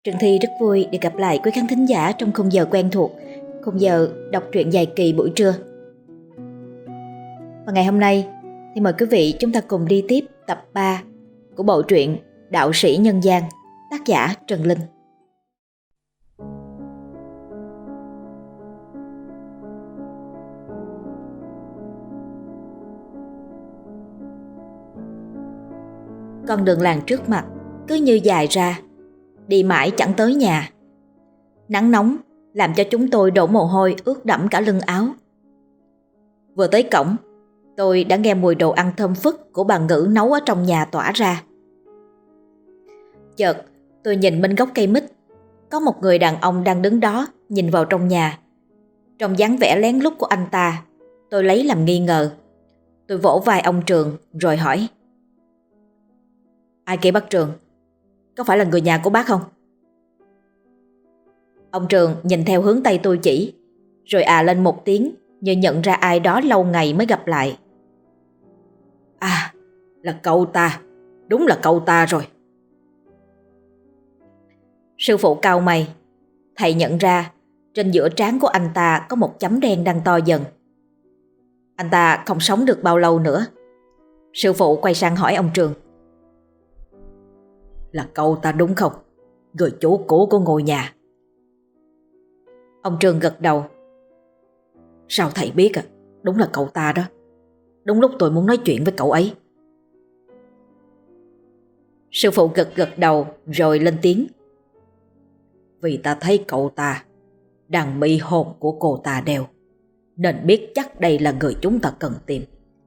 Trần Thi rất vui được gặp lại quý khán thính giả trong khung giờ quen thuộc, khung giờ đọc truyện dài kỳ buổi trưa. Và ngày hôm nay thì mời quý vị chúng ta cùng đi tiếp tập 3 của bộ truyện Đạo sĩ nhân gian, tác giả Trần Linh. Con đường làng trước mặt cứ như dài ra, đi mãi chẳng tới nhà. Nắng nóng làm cho chúng tôi đổ mồ hôi ướt đẫm cả lưng áo. Vừa tới cổng, tôi đã nghe mùi đồ ăn thơm phức của bà Ngữ nấu ở trong nhà tỏa ra. Chợt tôi nhìn bên gốc cây mít, có một người đàn ông đang đứng đó nhìn vào trong nhà. Trong dáng vẻ lén lút của anh ta, tôi lấy làm nghi ngờ. Tôi vỗ vai ông Trường rồi hỏi: "Ai kia bác Trường? Có phải là người nhà của bác không?" Ông Trường nhìn theo hướng tay tôi chỉ, rồi lên một tiếng như nhận ra ai đó lâu ngày mới gặp lại. "À, là cậu ta, đúng là cậu ta rồi." Sư phụ cau mày, thầy nhận ra trên giữa trán của anh ta có một chấm đen đang to dần. Anh ta không sống được bao lâu nữa. Sư phụ quay sang hỏi ông Trường: "Là cậu ta đúng không? Người chủ cũ của ngôi nhà?" Ông Trường gật đầu. "Sao thầy biết à? Đúng là cậu ta đó. Đúng lúc tôi muốn nói chuyện với cậu ấy." Sư phụ gật đầu rồi lên tiếng: "Vì ta thấy cậu ta đang bị hồn của cô ta đeo, nên biết chắc đây là người chúng ta cần tìm."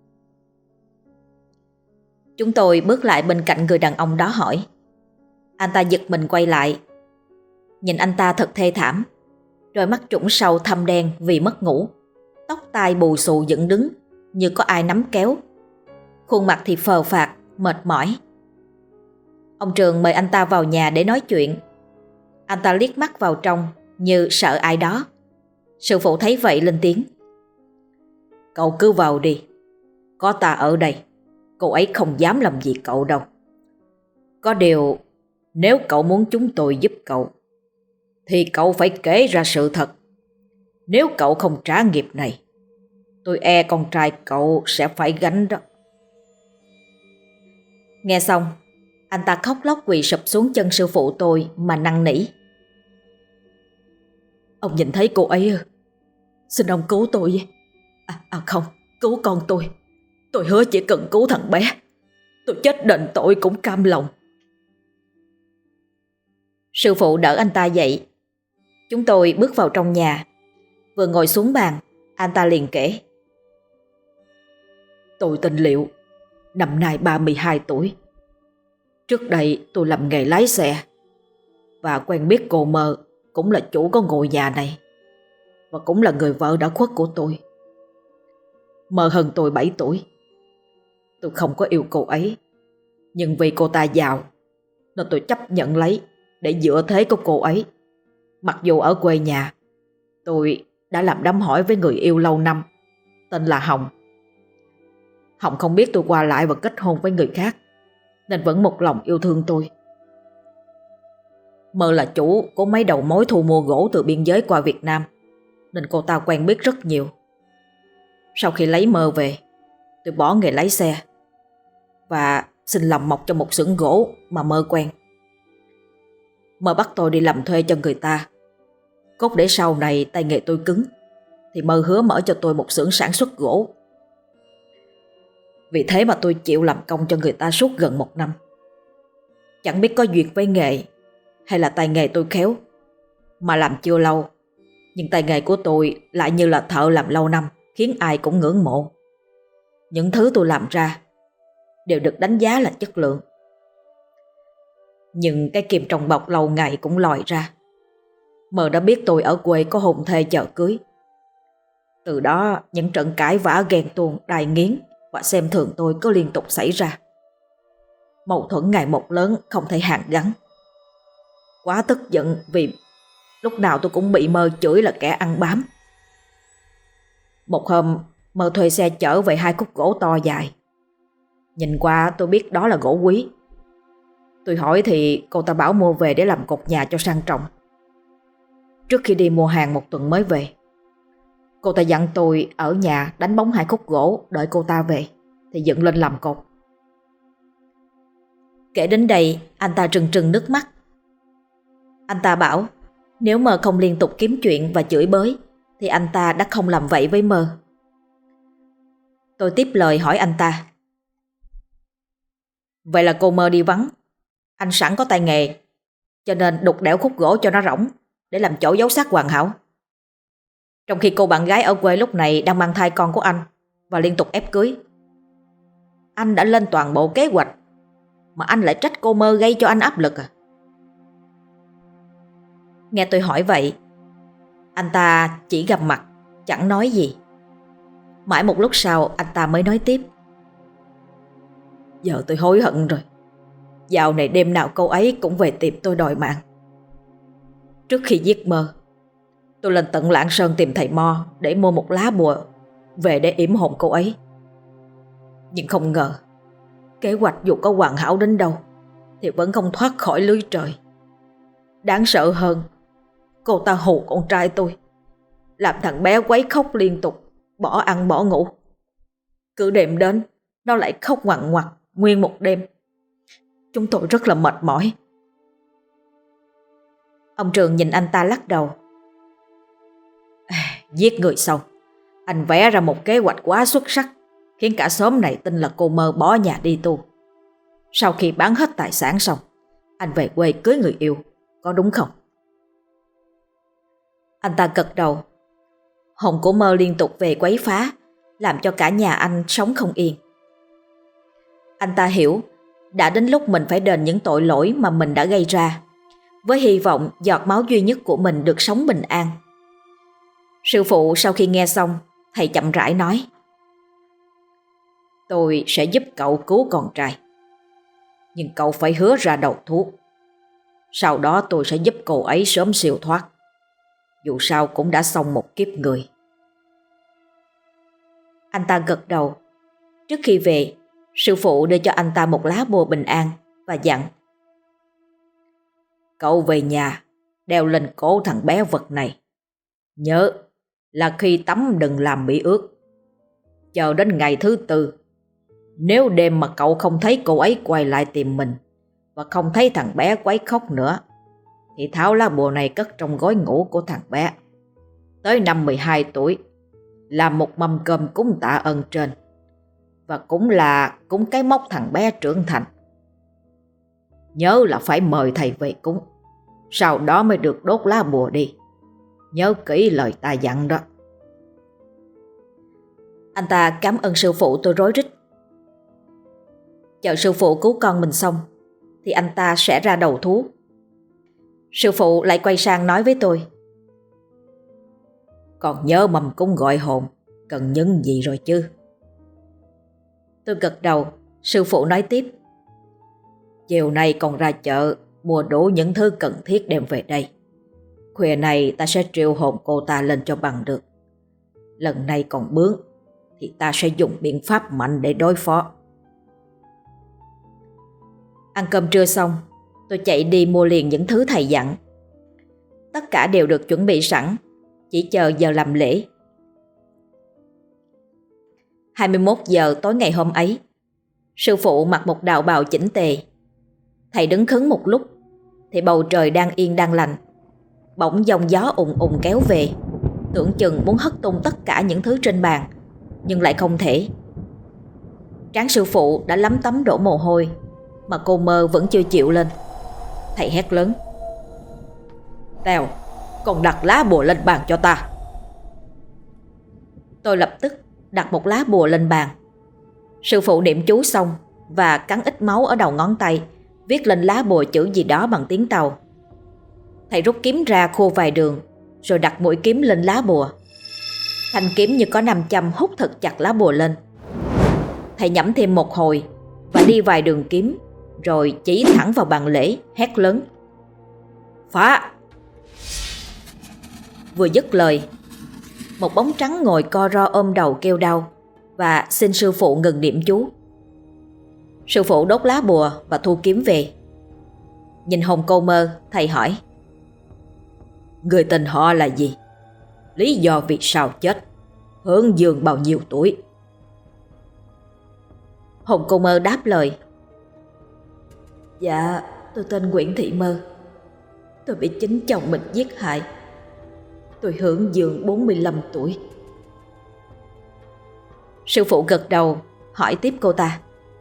Chúng tôi bước lại bên cạnh người đàn ông đó hỏi. Anh ta giật mình quay lại. Nhìn anh ta thật thê thảm, đôi mắt trũng sâu thâm đen vì mất ngủ, tóc tai bù xù dựng đứng như có ai nắm kéo, khuôn mặt thì phờ phạc, mệt mỏi. Ông Trường mời anh ta vào nhà để nói chuyện. Anh ta liếc mắt vào trong như sợ ai đó. Sư phụ thấy vậy lên tiếng: "Cậu cứ vào đi, có ta ở đây, cô ấy không dám làm gì cậu đâu. Có điều, nếu cậu muốn chúng tôi giúp cậu thì cậu phải kể ra sự thật. Nếu cậu không trả nghiệp này, tôi e con trai cậu sẽ phải gánh đó." Nghe xong, anh ta khóc lóc quỳ sụp xuống chân sư phụ tôi mà năn nỉ: "Ông nhìn thấy cô ấy, xin ông cứu tôi với. Không, cứu con tôi. Tôi hứa chỉ cần cứu thằng bé, tôi chết đền tội cũng cam lòng." Sư phụ đỡ anh ta dậy. Chúng tôi bước vào trong nhà. Vừa ngồi xuống bàn, anh ta liền kể: "Tôi tên Liệu, năm nay 32 tuổi. Trước đây tôi làm nghề lái xe và quen biết cô Mơ, cũng là chủ của ngôi nhà này, và cũng là người vợ đã khuất của tôi. Mơ hơn tôi 7 tuổi. Tôi không có yêu cô ấy, nhưng vì cô ta giàu nên tôi chấp nhận lấy để dựa thế của cô ấy. Mặc dù ở quê nhà tôi đã làm đám hỏi với người yêu lâu năm tên là Hồng. Hồng không biết tôi qua lại và kết hôn với người khác, nên vẫn một lòng yêu thương tôi. Mơ là chủ của mấy đầu mối thu mua gỗ từ biên giới qua Việt Nam, nên cô ta quen biết rất nhiều. Sau khi lấy Mơ về, tôi bỏ nghề lái xe và xin làm mộc cho một xưởng gỗ mà Mơ quen. Mơ bắt tôi đi làm thuê cho người ta. Cốt để sau này tay nghề tôi cứng thì Mơ hứa mở cho tôi một xưởng sản xuất gỗ. Vì thế mà tôi chịu làm công cho người ta suốt gần 1 năm. Chẳng biết có duyên với nghề hay là tay nghề tôi khéo, mà làm chưa lâu, nhưng tay nghề của tôi lại như là thợ làm lâu năm, khiến ai cũng ngưỡng mộ. Những thứ tôi làm ra đều được đánh giá là chất lượng. Nhưng cái kim trong bọc lâu ngày cũng lòi ra. Mơ đã biết tôi ở quê có hôn thê chờ cưới. Từ đó những trận cãi vã ghen tuông, đai nghiến và xem thường tôi cứ liên tục xảy ra. Mâu thuẫn ngày một lớn không thể hàn gắn. Quá tức giận vì lúc nào tôi cũng bị Mơ chửi là kẻ ăn bám. Một hôm Mơ thuê xe chở về 2 khúc gỗ to dài. Nhìn qua tôi biết đó là gỗ quý. Tôi hỏi thì cô ta bảo mua về để làm cột nhà cho sang trọng. Trước khi đi mua hàng 1 tuần mới về, cô ta dặn tôi ở nhà đánh bóng 2 khúc gỗ, đợi cô ta về thì dựng lên làm cột. Kể đến đây, anh ta trừng trừng nước mắt. Anh ta bảo nếu Mơ không liên tục kiếm chuyện và chửi bới thì anh ta đã không làm vậy với Mơ. Tôi tiếp lời hỏi anh ta: Vậy là cô Mơ đi vắng, anh sẵn có tay nghề cho nên đục đẽo khúc gỗ cho nó rỗng để làm chỗ giấu xác hoàn hảo. Trong khi cô bạn gái ở quê lúc này đang mang thai con của anh và liên tục ép cưới. Anh đã lên toàn bộ kế hoạch mà anh lại trách cô Mơ gây cho anh áp lực à? Nghe tôi hỏi vậy, anh ta chỉ gầm mặt, chẳng nói gì. Mãi một lúc sau anh ta mới nói tiếp: Giờ tôi hối hận rồi. Dạo này đêm nào cô ấy cũng về tìm tôi đòi mạng. Trước khi giết Mơ, tôi lên tận Lạng Sơn tìm thầy Mo để mua một lá bùa về để yểm hồn cô ấy. Nhưng không ngờ kế hoạch dù có hoàn hảo đến đâu thì vẫn không thoát khỏi lưới trời. Đáng sợ hơn, cô ta hù con trai tôi, làm thằng bé quấy khóc liên tục, bỏ ăn bỏ ngủ. Cứ đêm đến nó lại khóc ngoằn ngoặc nguyên một đêm. Chúng tôi rất là mệt mỏi. Ông Trường nhìn anh ta lắc đầu. Giết người xong, anh vẽ ra một kế hoạch quá xuất sắc, khiến cả xóm này tin là cô Mơ bỏ nhà đi tu. Sau khi bán hết tài sản xong, anh về quê cưới người yêu, có đúng không? Anh ta gật đầu. Hồn của Mơ liên tục về quấy phá, làm cho cả nhà anh sống không yên. Anh ta hiểu đã đến lúc mình phải đền những tội lỗi mà mình đã gây ra, với hy vọng giọt máu duy nhất của mình được sống bình an. Sư phụ sau khi nghe xong, thầy chậm rãi nói: Tôi sẽ giúp cậu cứu con trai, nhưng cậu phải hứa ra đầu thú. Sau đó tôi sẽ giúp cô ấy sớm siêu thoát. Dù sao cũng đã xong một kiếp người. Anh ta gật đầu. Trước khi về, sư phụ đưa cho anh ta một lá bùa bình an và dặn: Cậu về nhà đeo lên cổ thằng bé vật này. Nhớ là khi tắm đừng làm bị ướt. Chờ đến ngày thứ 4, nếu đêm mà cậu không thấy cô ấy quay lại tìm mình và không thấy thằng bé quấy khóc nữa, thì tháo lá bùa này cất trong gói ngủ của thằng bé. Tới năm 12 tuổi, làm một mâm cơm cúng tạ ơn trên, và cũng là cúng cái mốc thằng bé trưởng thành. Nhớ là phải mời thầy về cúng, sau đó mới được đốt lá bùa đi. Nhớ kỹ lời ta dặn đó. Anh ta cảm ơn sư phụ. Tôi rối rít. Chờ sư phụ cứu con mình xong thì anh ta sẽ ra đầu thú. Sư phụ lại quay sang nói với tôi: Còn nhớ mâm cúng gọi hồn cần những gì rồi chứ? Tôi gật đầu. Sư phụ nói tiếp: Chiều nay còn ra chợ mua đủ những thứ cần thiết đem về đây. Khuya này ta sẽ triệu hồn cô ta lên cho bằng được. Lần này còn bướng thì ta sẽ dùng biện pháp mạnh để đối phó. Ăn cơm trưa xong, tôi chạy đi mua liền những thứ thầy dặn. Tất cả đều được chuẩn bị sẵn, chỉ chờ giờ làm lễ. 21 giờ tối ngày hôm ấy, sư phụ mặc một đạo bào chỉnh tề. Thầy đứng khấn một lúc thì bầu trời đang yên đang lành, bỗng dòng gió ùn ùn kéo về, tưởng chừng muốn hất tung tất cả những thứ trên bàn, nhưng lại không thể. Trán sư phụ đã lấm tấm đổ mồ hôi, mà cô Mơ vẫn chưa chịu lên. Thầy hét lớn: Tèo, còn đặt lá bùa lên bàn cho ta. Tôi lập tức đặt một lá bùa lên bàn. Sư phụ niệm chú xong và cắn ít máu ở đầu ngón tay, viết lên lá bùa chữ gì đó bằng tiếng Tàu. Thầy rút kiếm ra khô vài đường, rồi đặt mũi kiếm lên lá bùa. Thanh kiếm như có nam châm hút thật chặt lá bùa lên. Thầy nhẩm thêm một hồi và đi vài đường kiếm, rồi chỉ thẳng vào bàn lễ, hét lớn: Phá! Vừa dứt lời, một bóng trắng ngồi co ro ôm đầu kêu đau và xin sư phụ ngừng niệm chú. Sư phụ đốt lá bùa và thu kiếm về. Nhìn Hồng Cô Mơ, thầy hỏi: Người tên họ là gì? Lý do vì sao chết? Hướng dương bao nhiêu tuổi? Hồng Cô Mơ đáp lời: Dạ, tôi tên Nguyễn Thị Mơ. Tôi bị chính chồng mình giết hại. Tôi Hướng dương 45 tuổi. Sư phụ gật đầu, hỏi tiếp cô ta: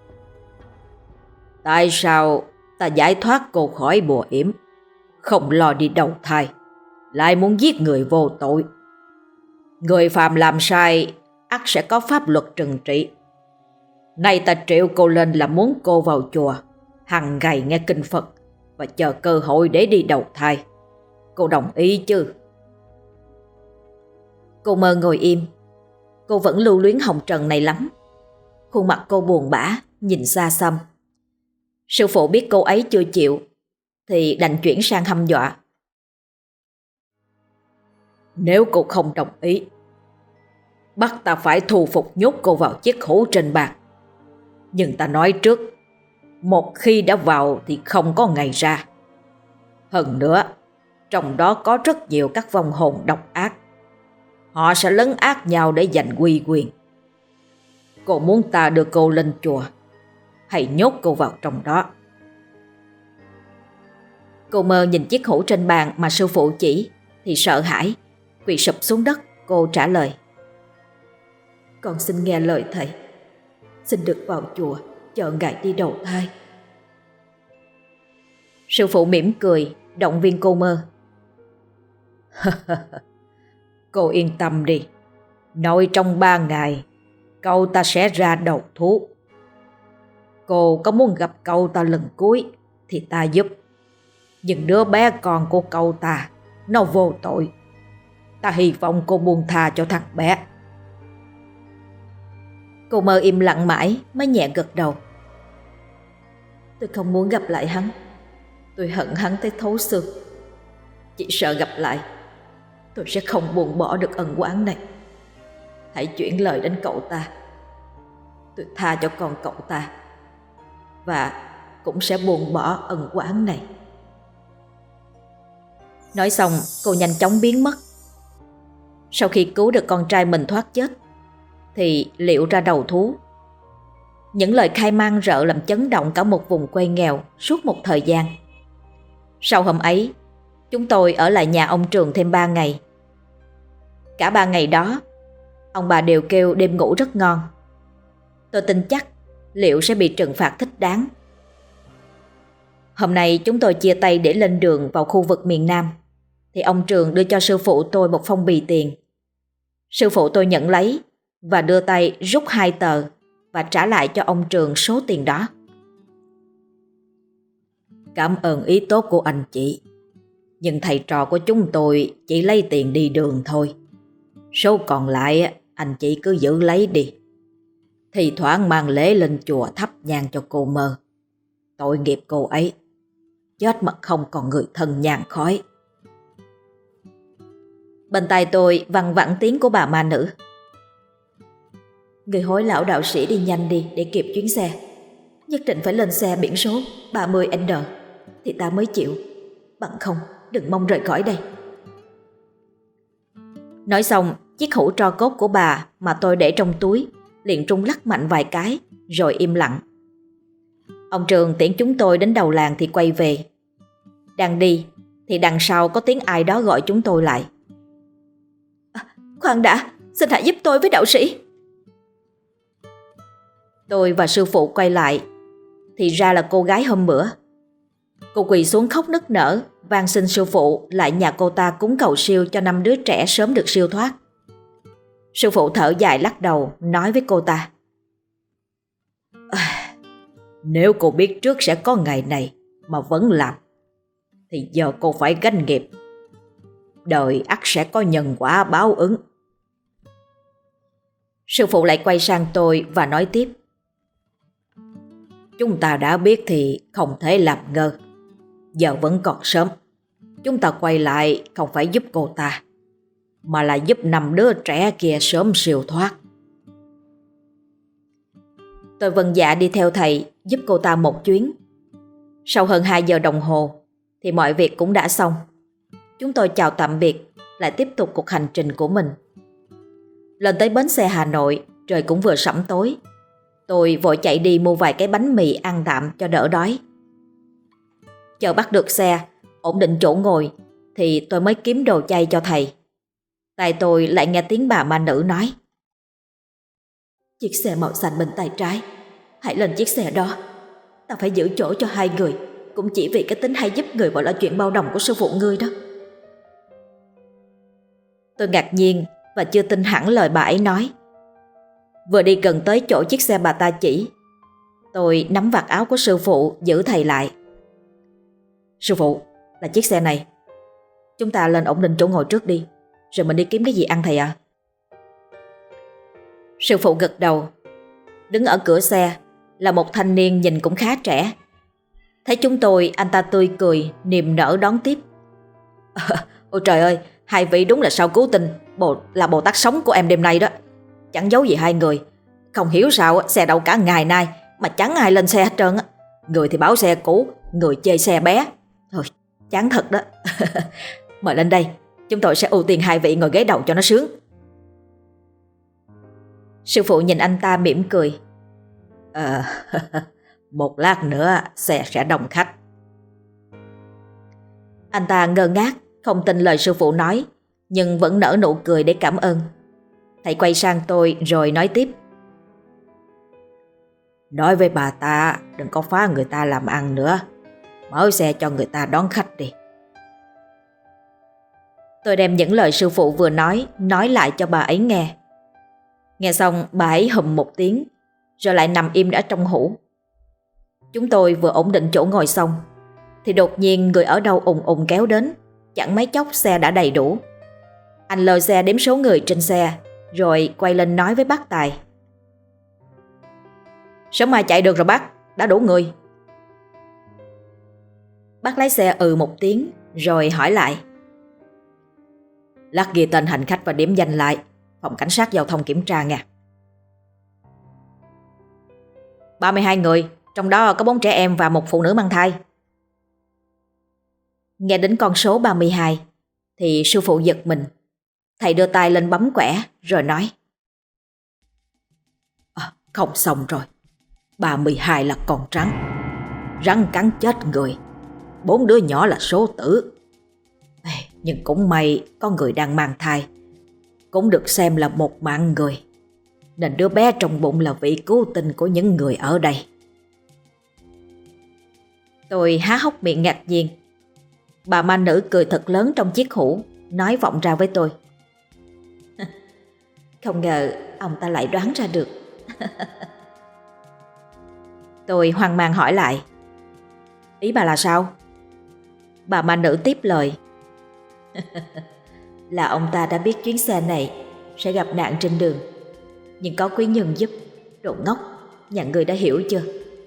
Tại sao ta giải thoát cô khỏi bùa yểm, không lo đi đầu thai, lại muốn giết người vô tội? Người phàm làm sai ắt sẽ có pháp luật trừng trị. Nay ta triệu cô lên là muốn cô vào chùa, hằng ngày nghe kinh Phật và chờ cơ hội để đi đầu thai. Cô đồng ý chứ? Cô Mơ ngồi im. Cô vẫn lưu luyến hồng trần này lắm. Khuôn mặt cô buồn bã, nhìn xa xăm. Sư phụ biết cô ấy chưa chịu thì đành chuyển sang hăm dọa: Nếu cô không đồng ý, bắt ta phải thu phục nhốt cô vào chiếc hũ trên bàn. Nhưng ta nói trước, một khi đã vào thì không có ngày ra. Hơn nữa, trong đó có rất nhiều các vong hồn độc ác. Họ sẽ lấn át nhau để giành uy quyền. Cô muốn ta đưa cô lên chùa hay nhốt cô vào trong đó? Cô Mơ nhìn chiếc hũ trên bàn mà sư phụ chỉ thì sợ hãi, quỳ sụp xuống đất. Cô trả lời: Con xin nghe lời thầy, xin được vào chùa chờ ngày đi đầu thai. Sư phụ mỉm cười, động viên cô Mơ: Cô yên tâm đi, nội trong 3 ngày cậu ta sẽ ra đầu thú. Cô có muốn gặp cậu ta lần cuối thì ta giúp. Nhưng đứa bé con của cậu ta nó vô tội. Ta hy vọng cô buông tha cho thằng bé. Cô Mơ im lặng mãi mới nhẹ gật đầu: Tôi không muốn gặp lại hắn. Tôi hận hắn tới thấu xương. Chỉ sợ gặp lại tôi sẽ không buông bỏ được ân oán này. Hãy chuyển lời đến cậu ta. Tôi tha cho con cậu ta và cũng sẽ buông bỏ ân oán này. Nói xong cô nhanh chóng biến mất. Sau khi cứu được con trai mình thoát chết thì Liệu ra đầu thú. Những lời khai man rợ làm chấn động cả một vùng quê nghèo suốt một thời gian. Sau hôm ấy, chúng tôi ở lại nhà ông Trường thêm 3 ngày. Cả 3 ngày đó, ông bà đều kêu đêm ngủ rất ngon. Tôi tin chắc Liệu sẽ bị trừng phạt thích đáng. Hôm nay chúng tôi chia tay để lên đường vào khu vực miền Nam, thì ông Trường đưa cho sư phụ tôi một phong bì tiền. Sư phụ tôi nhận lấy và đưa tay rút 2 tờ và trả lại cho ông Trường số tiền đó. Cảm ơn ý tốt của anh chị, nhưng thầy trò của chúng tôi chỉ lấy tiền đi đường thôi. Số còn lại anh chị cứ giữ lấy đi. Thì thoảng mang lễ lên chùa thắp nhang cho cô Mơ. Tội nghiệp cô ấy, chết mà không còn người thân nhang khói. Bên tai tôi văng vẳng tiếng của bà ma nữ: Người hối lão đạo sĩ đi nhanh đi để kịp chuyến xe. Nhất định phải lên xe biển số 30N thì ta mới chịu. Bằng không đừng mong rời khỏi đây. Nói xong, chiếc hũ tro cốt của bà mà tôi để trong túi liền rung lắc mạnh vài cái rồi im lặng. Ông Trường tiễn chúng tôi đến đầu làng thì quay về. Đang đi thì đằng sau có tiếng ai đó gọi chúng tôi lại: Khoan đã, xin hãy giúp tôi với đạo sĩ. Tôi và sư phụ quay lại thì ra là cô gái hôm bữa. Cô quỳ xuống khóc nức nở, van xin sư phụ lại nhà cô ta cúng cầu siêu cho 5 đứa trẻ sớm được siêu thoát. Sư phụ thở dài lắc đầu, nói với cô ta: Nếu cô biết trước sẽ có ngày này mà vẫn làm thì giờ cô phải gánh nghiệp. Đời ắt sẽ có nhân quả báo ứng. Sư phụ lại quay sang tôi và nói tiếp: Chúng ta đã biết thì không thể làm ngơ. Giờ vẫn còn sớm. Chúng ta quay lại không phải giúp cô ta, mà là giúp 5 đứa trẻ kia sớm siêu thoát. Tôi vâng dạ đi theo thầy giúp cô ta một chuyến. Sau hơn 2 giờ đồng hồ thì mọi việc cũng đã xong. Chúng tôi chào tạm biệt, lại tiếp tục cuộc hành trình của mình. Lên tới bến xe Hà Nội, trời cũng vừa sẫm tối. Tôi vội chạy đi mua vài cái bánh mì ăn tạm cho đỡ đói. Chờ bắt được xe, ổn định chỗ ngồi thì tôi mới kiếm đồ chay cho thầy. Tai tôi lại nghe tiếng bà ma nữ nói: "Chiếc xe màu xanh bên tay trái, hãy lên chiếc xe đó. Ta phải giữ chỗ cho 2 người, cũng chỉ vì cái tính hay giúp người vào lo chuyện bao đồng của sư phụ ngươi đó." Tôi ngạc nhiên và chưa tin hẳn lời bà ấy nói. Vừa đi gần tới chỗ chiếc xe bà ta chỉ, tôi nắm vạt áo của sư phụ giữ thầy lại. "Sư phụ, là chiếc xe này. Chúng ta lên ổn định chỗ ngồi trước đi, rồi mình đi kiếm cái gì ăn thầy ạ." Sư phụ gật đầu. Đứng ở cửa xe là một thanh niên nhìn cũng khá trẻ. Thấy chúng tôi, anh ta tươi cười, niềm nở đón tiếp. Ôi trời ơi, hai vị đúng là sao cứu tinh, là Bồ Tát sống của em đêm nay đó. Chẳng giấu gì hai người. Không hiểu sao xe đậu cả ngày nay mà chẳng ai lên xe hết trơn á. Người thì bảo xe cũ, người chê xe bé. Thôi, chán thật đó. Mời lên đây, chúng tôi sẽ ưu tiên hai vị ngồi ghế đầu cho nó sướng. Sư phụ nhìn anh ta mỉm cười. Một lát nữa xe sẽ đông khách. Anh ta ngơ ngác, không tin lời sư phụ nói, nhưng vẫn nở nụ cười để cảm ơn. Thầy quay sang tôi rồi nói tiếp. Nói với bà ta đừng có phá người ta làm ăn nữa. Mở xe cho người ta đón khách đi. Tôi đem những lời sư phụ vừa nói lại cho bà ấy nghe. Nghe xong bà ấy hùm một tiếng, rồi lại nằm im đã trong hũ. Chúng tôi vừa ổn định chỗ ngồi xong thì đột nhiên người ở đâu ùng ùng kéo đến. Chẳng mấy chốc xe đã đầy đủ. Anh lôi xe đếm số người trên xe, rồi quay lên nói với bác Tài. Sớm mai chạy được rồi bác, đã đủ người. Bác lái xe một tiếng, rồi hỏi lại. Lát ghi tên hành khách và điểm danh lại, phòng cảnh sát giao thông kiểm tra nha. 32 người, trong đó có 4 trẻ em và một phụ nữ mang thai. Nghe đến con số 32 thì sư phụ giật mình. Thầy đưa tay lên bấm quẻ rồi nói. Không xong rồi, 32 là con rắn. Rắn cắn chết người, 4 đứa nhỏ là số tử. Nhưng cũng may có người đang mang thai, cũng được xem là một mạng người, nên đứa bé trong bụng là vị cứu tinh của những người ở đây. Tôi há hốc miệng ngạc nhiên. Bà ma nữ cười thật lớn trong chiếc hũ, nói vọng ra với tôi. Không ngờ ông ta lại đoán ra được. Tôi hoang mang hỏi lại. Ý bà là sao? Bà ma nữ tiếp lời. Là ông ta đã biết chuyến xe này sẽ gặp nạn trên đường, nhưng có quý nhân giúp. Đồ ngốc, nhà người đã hiểu chưa?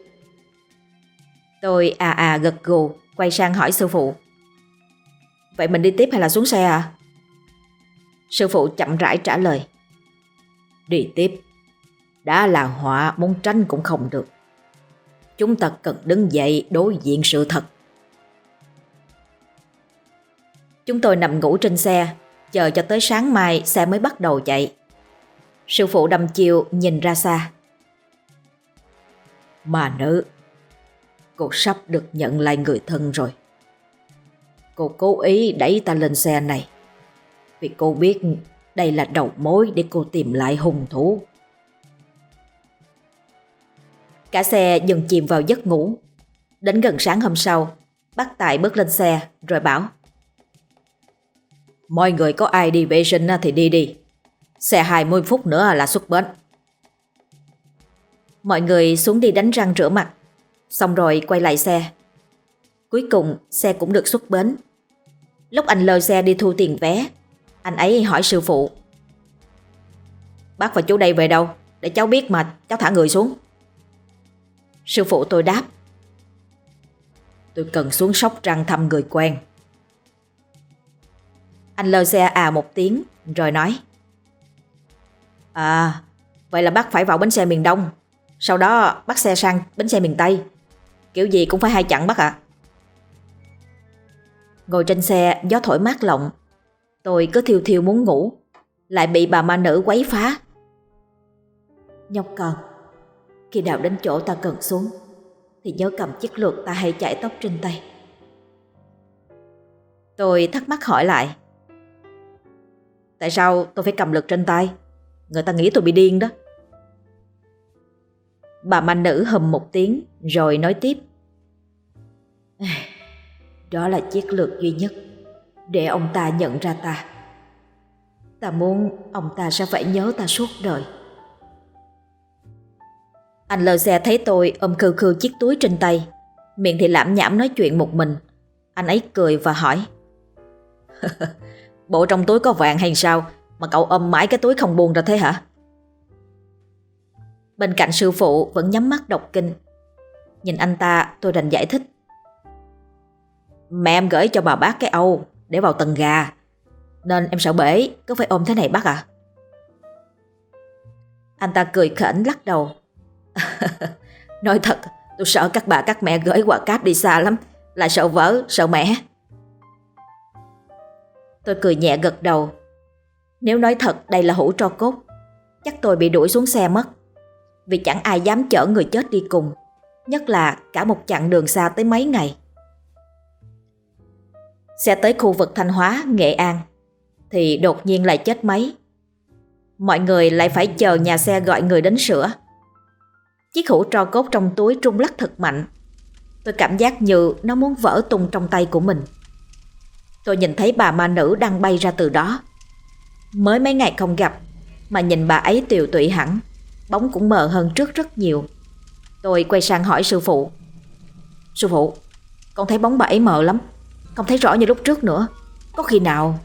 Tôi gật gù, quay sang hỏi sư phụ. Vậy mình đi tiếp hay là xuống xe à? Sư phụ chậm rãi trả lời. Đi tiếp. Đã là họa, muốn tránh cũng không được. Chúng ta cần đứng dậy đối diện sự thật. Chúng tôi nằm ngủ trên xe, chờ cho tới sáng mai xe mới bắt đầu chạy. Sư phụ đăm chiêu nhìn ra xa. Ma nữ, cô sắp được nhận lại người thân rồi. Cô cố ý đẩy ta lên xe này vì cô biết đây là đầu mối để cô tìm lại hung thủ. Cả xe dần chìm vào giấc ngủ. Đến gần sáng hôm sau, bác Tài bước lên xe rồi bảo. Mọi người có ai đi vệ sinh thì đi. Xe 20 phút nữa là xuất bến. Mọi người xuống đi đánh răng rửa mặt, xong rồi quay lại xe. Cuối cùng xe cũng được xuất bến. Lúc anh lôi xe đi thu tiền vé, anh ấy hỏi sư phụ. Bác và chú đây về đâu? Để cháu biết mà cháu thả người xuống. Sư phụ tôi đáp. Tôi cần xuống Sóc Trăng thăm người quen. Anh lôi xe một tiếng rồi nói. Vậy là bác phải vào bến xe miền Đông, sau đó bắt xe sang bến xe miền Tây. kiểu gì cũng phải 2 chặng bác ạ. Ngồi trên xe gió thổi mát lộng, tôi cứ thiêu thiêu muốn ngủ, lại bị bà ma nữ quấy phá. Nhóc con, khi nào đến chỗ ta cần xuống thì nhớ cầm chiếc lược ta hay chải tóc trên tay. Tôi thắc mắc hỏi lại. Tại sao tôi phải cầm lược trên tay? Người ta nghĩ tôi bị điên đó. Bà ma nữ hừm một tiếng rồi nói tiếp. Đó là chiếc lược duy nhất để ông ta nhận ra ta. Ta muốn ông ta sẽ phải nhớ ta suốt đời. Anh lơ xe thấy tôi ôm khư khư chiếc túi trên tay, miệng thì lảm nhảm nói chuyện một mình. Anh ấy cười và hỏi. Bộ trong túi có vàng hay sao mà cậu ôm mãi cái túi không buông ra thế hả? Bên cạnh sư phụ vẫn nhắm mắt đọc kinh. Nhìn anh ta tôi đành giải thích. Mẹ em gửi cho bà bác cái Âu để vào tầng gà, nên em sợ bể, cứ phải ôm thế này bác ạ. Anh ta cười khểnh lắc đầu. Nói thật, tôi sợ các bà các mẹ gửi quà cáp đi xa lắm, lại sợ vỡ, sợ mẹ. Tôi cười nhẹ gật đầu. Nếu nói thật đây là hũ tro cốt, chắc tôi bị đuổi xuống xe mất, vì chẳng ai dám chở người chết đi cùng, nhất là cả một chặng đường xa tới mấy ngày. Xe tới khu vực Thanh Hóa, Nghệ An thì đột nhiên lại chết máy. Mọi người lại phải chờ nhà xe gọi người đến sửa. Chiếc hũ tro cốt trong túi rung lắc thật mạnh. Tôi cảm giác như nó muốn vỡ tung trong tay của mình. Tôi nhìn thấy bà ma nữ đang bay ra từ đó. Mới mấy ngày không gặp mà nhìn bà ấy tiều tụy hẳn, bóng cũng mờ hơn trước rất nhiều. Tôi quay sang hỏi sư phụ. Sư phụ, con thấy bóng bà ấy mờ lắm, không thấy rõ như lúc trước nữa, có khi nào...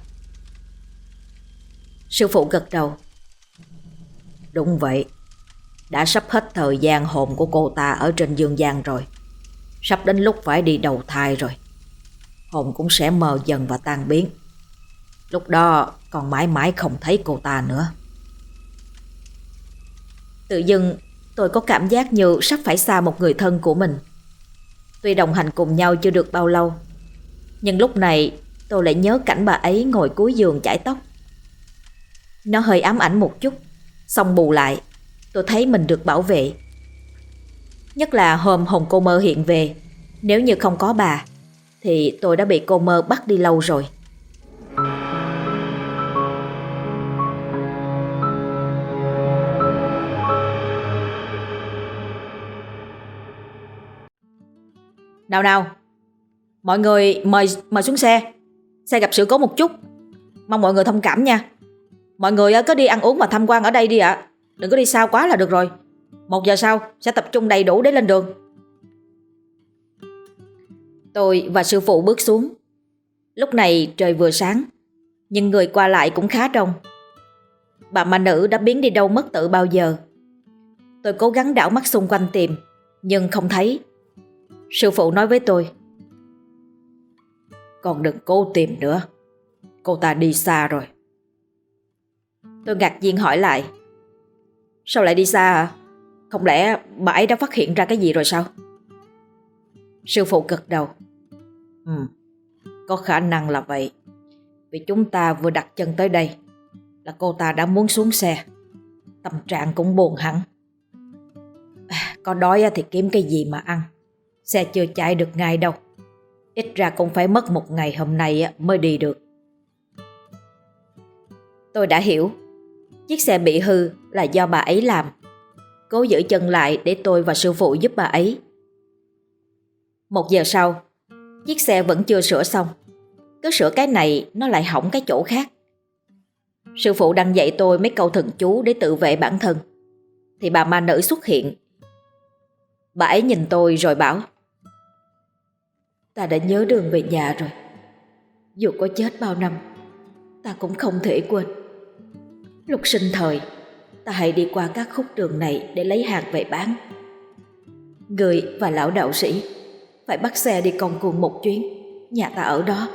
Sư phụ gật đầu. Đúng vậy, đã sắp hết thời gian hồn của cô ta ở trên dương gian rồi. Sắp đến lúc phải đi đầu thai rồi. Hồn cũng sẽ mờ dần và tan biến. Lúc đó còn mãi mãi không thấy cô ta nữa. Tự dưng tôi có cảm giác như sắp phải xa một người thân của mình. Tuy đồng hành cùng nhau chưa được bao lâu, nhưng lúc này tôi lại nhớ cảnh bà ấy ngồi cuối giường chải tóc. Nó hơi ám ảnh một chút, xong bù lại tôi thấy mình được bảo vệ. Nhất là hôm hồn cô mơ hiện về, nếu như không có bà thì tôi đã bị cô mơ bắt đi lâu rồi. Nào nào, mọi người mời xuống xe. Xe gặp sự cố một chút, mong mọi người thông cảm nha. Mọi người có đi ăn uống và tham quan ở đây đi ạ. Đừng có đi xa quá là được rồi. 1 giờ sau sẽ tập trung đầy đủ để lên đường. Tôi và sư phụ bước xuống. Lúc này trời vừa sáng, nhưng người qua lại cũng khá đông. Bà ma nữ đã biến đi đâu mất tự bao giờ. Tôi cố gắng đảo mắt xung quanh tìm, nhưng không thấy. Sư phụ nói với tôi. Con đừng cố tìm nữa, cô ta đi xa rồi. Tôi ngạc nhiên hỏi lại. Sao lại đi xa hả? Không lẽ bà ấy đã phát hiện ra cái gì rồi sao? Sư phụ gật đầu. Có khả năng là vậy. Vì chúng ta vừa đặt chân tới đây là cô ta đã muốn xuống xe. Tâm trạng cũng buồn hẳn. Có đói thì kiếm cái gì mà ăn. Xe chưa chạy được ngay đâu. Ít ra cũng phải mất 1 ngày hôm nay mới đi được. Tôi đã hiểu. Chiếc xe bị hư là do bà ấy làm. Cố giữ chân lại để tôi và sư phụ giúp bà ấy. 1 giờ sau, chiếc xe vẫn chưa sửa xong. Cứ sửa cái này nó lại hỏng cái chỗ khác. Sư phụ đang dạy tôi mấy câu thần chú để tự vệ bản thân, thì bà ma nữ xuất hiện. Bà ấy nhìn tôi rồi bảo. Ta đã nhớ đường về nhà rồi. Dù có chết bao năm, ta cũng không thể quên. Lúc sinh thời, ta hãy đi qua các khúc đường này để lấy hàng về bán. Người và lão đạo sĩ phải bắt xe đi Con Cuồng một chuyến, nhà ta ở đó.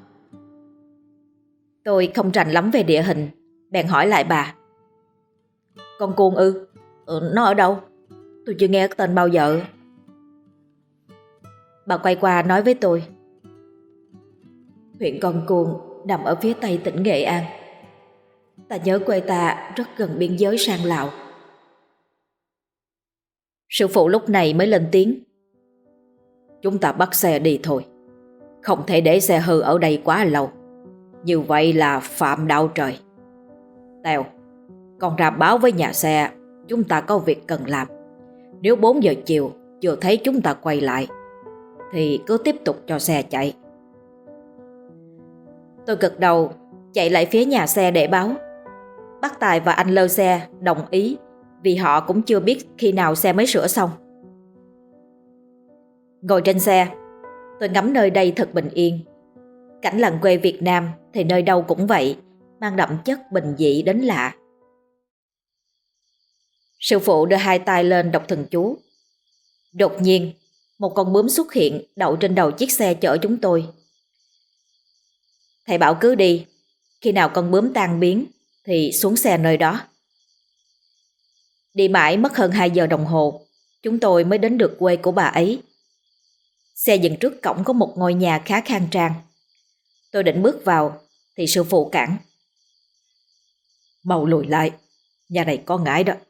Tôi không rành lắm về địa hình, bèn hỏi lại bà. Con Cuồng ư? Nó ở đâu? Tôi chưa nghe cái tên bao giờ. Bà quay qua nói với tôi: huyện Con Cuông nằm ở phía tây tỉnh Nghệ An. Ta nhớ quê ta rất gần biên giới sang Lào. Sư phụ lúc này mới lên tiếng: Chúng ta bắt xe đi thôi. Không thể để xe hư ở đây quá lâu. Như vậy là phạm đạo trời. Tèo, con ra báo với nhà xe chúng ta có việc cần làm. Nếu 4 giờ chiều chưa thấy chúng ta quay lại thì cứ tiếp tục cho xe chạy. Tôi gật đầu, chạy lại phía nhà xe để báo. Bác Tài và anh lơ xe đồng ý, vì họ cũng chưa biết khi nào xe mới sửa xong. Ngồi trên xe, tôi ngắm nơi đây thật bình yên. Cảnh làng quê Việt Nam thì nơi đâu cũng vậy, mang đậm chất bình dị đến lạ. Sư phụ đưa 2 tay lên đọc thần chú. Đột nhiên, một con bướm xuất hiện đậu trên đầu chiếc xe chở chúng tôi. Thầy bảo cứ đi, khi nào con bướm tan biến thì xuống xe nơi đó. Đi mãi mất hơn 2 giờ đồng hồ, chúng tôi mới đến được quê của bà ấy. Xe dừng trước cổng có một ngôi nhà khá khang trang. Tôi định bước vào thì sư phụ cản: Mau lùi lại, nhà này có ngải đó.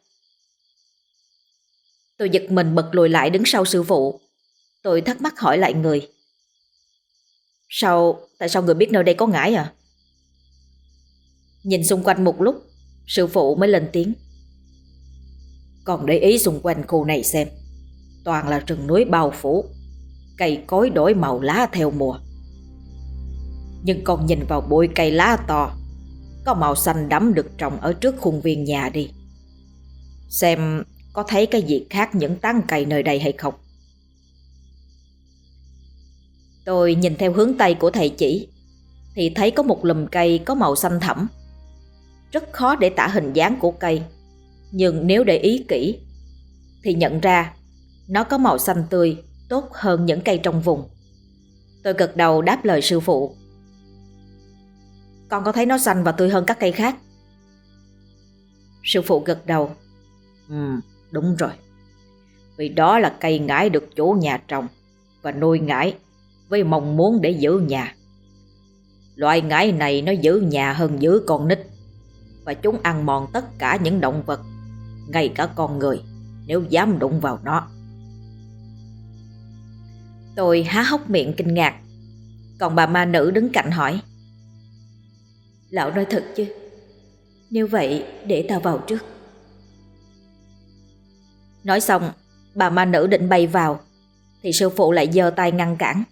Tôi giật mình bật lùi lại đứng sau sư phụ. Tôi thắc mắc hỏi lại người: Tại sao người biết nơi đây có ngải à? Nhìn xung quanh một lúc, sư phụ mới lên tiếng: Còn để ý xung quanh khu này xem. Toàn là rừng núi bao phủ, cây cối đổi màu lá theo mùa. Nhưng con nhìn vào bụi cây lá to, có màu xanh đậm được trồng ở trước khuôn viên nhà đi. Xem có thấy cái gì khác những tán cây nơi đây hay không? Tôi nhìn theo hướng tay của thầy chỉ thì thấy có một lùm cây có màu xanh thẳm. Rất khó để tả hình dáng của cây, nhưng nếu để ý kỹ thì nhận ra nó có màu xanh tươi tốt hơn những cây trong vùng. Tôi gật đầu đáp lời sư phụ: Con có thấy nó xanh và tươi hơn các cây khác? Sư phụ gật đầu: Đúng rồi. Vì đó là cây ngải được chủ nhà trồng và nuôi ngải với mong muốn để giữ nhà. Loại ngải này nó giữ nhà hơn giữ con nít, và chúng ăn mòn tất cả những động vật, ngay cả con người, nếu dám đụng vào nó. Tôi há hốc miệng kinh ngạc. Còn bà ma nữ đứng cạnh hỏi: Lão nói thật chứ? Nếu vậy để ta vào trước. Nói xong, bà ma nữ định bay vào thì sư phụ lại giơ tay ngăn cản: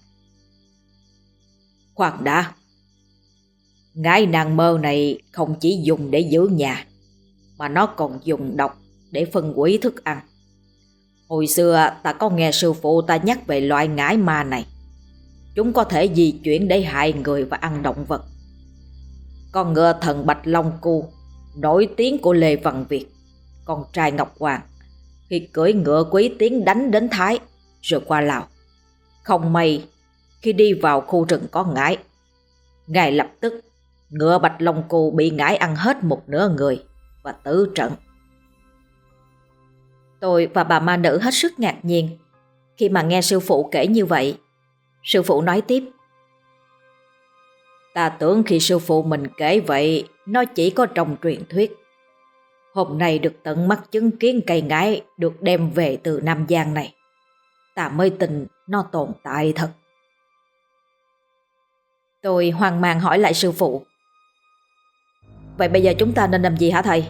Khoan đã. Ngải nàng mơ này không chỉ dùng để giữ nhà, mà nó còn dùng độc để phân hủy thức ăn. Hồi xưa ta có nghe sư phụ ta nhắc về loại ngải ma này. Chúng có thể di chuyển để hại người và ăn động vật. Con ngựa thần Bạch Long Cu, nổi tiếng của Lê Văn Việt, con trai Ngọc Hoàng, khi cưỡi ngựa Quý Tiến đánh đến Thái rồi qua Lào, không may khi đi vào khu rừng có ngải, ngay lập tức ngựa Bạch Long Cu bị ngải ăn hết một nửa người và tử trận. Tôi và bà ma nữ hết sức ngạc nhiên khi mà nghe sư phụ kể như vậy. Sư phụ nói tiếp: Ta tưởng khi sư phụ mình kể vậy nó chỉ có trong truyền thuyết. Hôm nay được tận mắt chứng kiến cây ngải được đem về từ Nam Giang này, ta mới tin nó tồn tại thật. Tôi hoang mang hỏi lại sư phụ: Vậy bây giờ chúng ta nên làm gì hả thầy?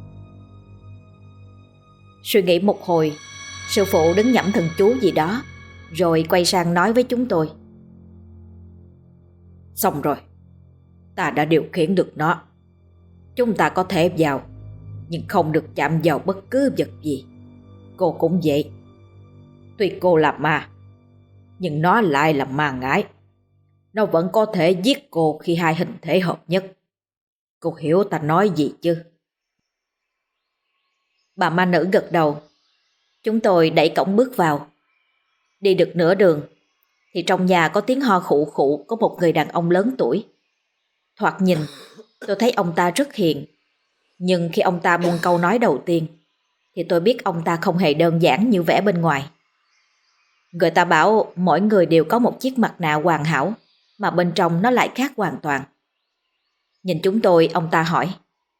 Suy nghĩ một hồi, sư phụ đứng nhẩm thần chú gì đó, rồi quay sang nói với chúng tôi: Xong rồi, ta đã điều khiển được nó. Chúng ta có thể vào, nhưng không được chạm vào bất cứ vật gì. Cô cũng vậy. Tuy cô là ma, nhưng nó lại là ma ngải. Nó vẫn có thể giết cô khi hai hình thể hợp nhất. Cô hiểu ta nói gì chứ? Bà ma nữ gật đầu. Chúng tôi đẩy cổng bước vào. Đi được nửa đường thì trong nhà có tiếng ho khụ khụ của một người đàn ông lớn tuổi. Thoạt nhìn tôi thấy ông ta rất hiền, nhưng khi ông ta buông câu nói đầu tiên thì tôi biết ông ta không hề đơn giản như vẻ bên ngoài. Người ta bảo mỗi người đều có một chiếc mặt nạ hoàn hảo, mà bên trong nó lại khác hoàn toàn. Nhìn chúng tôi, ông ta hỏi.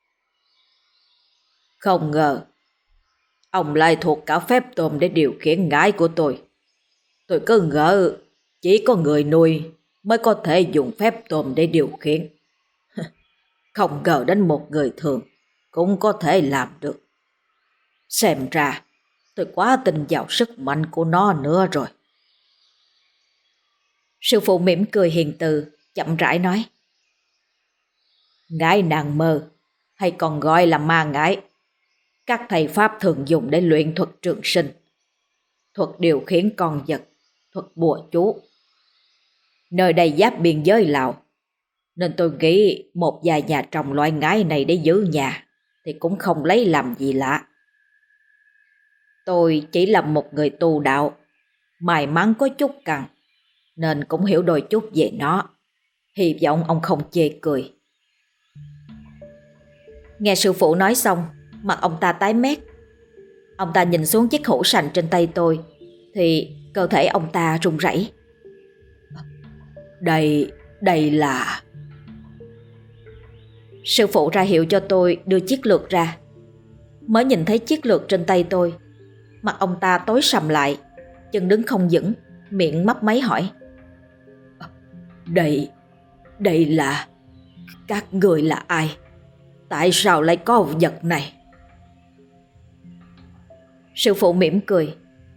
Không ngờ, ông lại thuộc cả phép tôm để điều khiển ngải của tôi. Tôi cứ ngỡ chỉ có người nuôi mới có thể dùng phép tôm để điều khiển. Không ngờ đến một người thường cũng có thể làm được. Xem ra tôi quá tin vào sức mạnh của nó nữa rồi. Sư phụ mỉm cười hiền từ, chậm rãi nói. Ngải nàng mơ, hay còn gọi là ma ngải, các thầy Pháp thường dùng để luyện thuật trường sinh, thuật điều khiển con vật, thuật bùa chú. Nơi đây giáp biên giới Lào, nên tôi nghĩ một vài nhà trồng loại ngải này để giữ nhà thì cũng không lấy làm gì lạ. Tôi chỉ là một người tu đạo, may mắn có chút cần, nên cũng hiểu đôi chút về nó. Hy vọng ông không chê cười. Nghe sư phụ nói xong, mặt ông ta tái mét. Ông ta nhìn xuống chiếc hũ sành trên tay tôi, thì cơ thể ông ta run rẩy. Đây là... Sư phụ ra hiệu cho tôi đưa chiếc lược ra. Mới nhìn thấy chiếc lược trên tay tôi, mặt ông ta tối sầm lại, chân đứng không vững, miệng mấp máy hỏi. Đây là... Các người là ai? Tại sao lại có vật này? Sư phụ mỉm cười.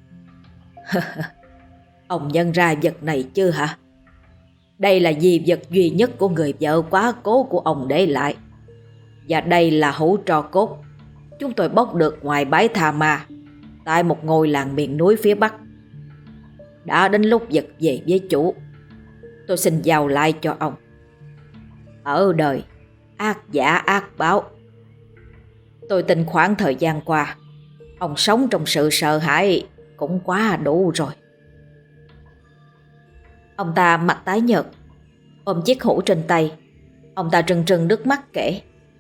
Ông nhận ra vật này chưa hả? Đây là di vật duy nhất của người vợ quá cố của ông để lại. Và đây là hũ tro cốt chúng tôi bốc được ngoài bãi Tha Ma, tại một ngôi làng miền núi phía Bắc. Đã đến lúc vật về với chủ, tôi xin giao lại cho ông. Ở đời, ác giả ác báo. Tôi tin khoảng thời gian qua, ông sống trong sự sợ hãi cũng quá đủ rồi. Ông ta mặt tái nhợt, ôm chiếc hũ trên tay. Ông ta trừng trừng nước mắt kể.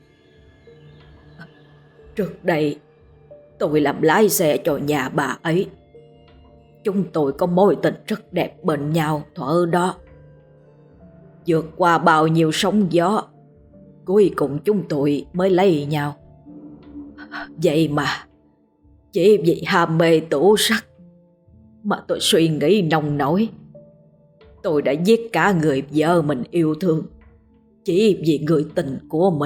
Trước đây, tôi làm lái xe cho nhà bà ấy. Chúng tôi có mối tình rất đẹp bên nhau thuở đó. Vượt qua bao nhiêu sóng gió, cuối cùng chúng tôi mới lấy nhau. Vậy mà, chỉ vì ham mê tủ sắt mà tôi suy nghĩ nông nổi. Tôi đã giết cả người vợ mình yêu thương chỉ vì người tình của mình.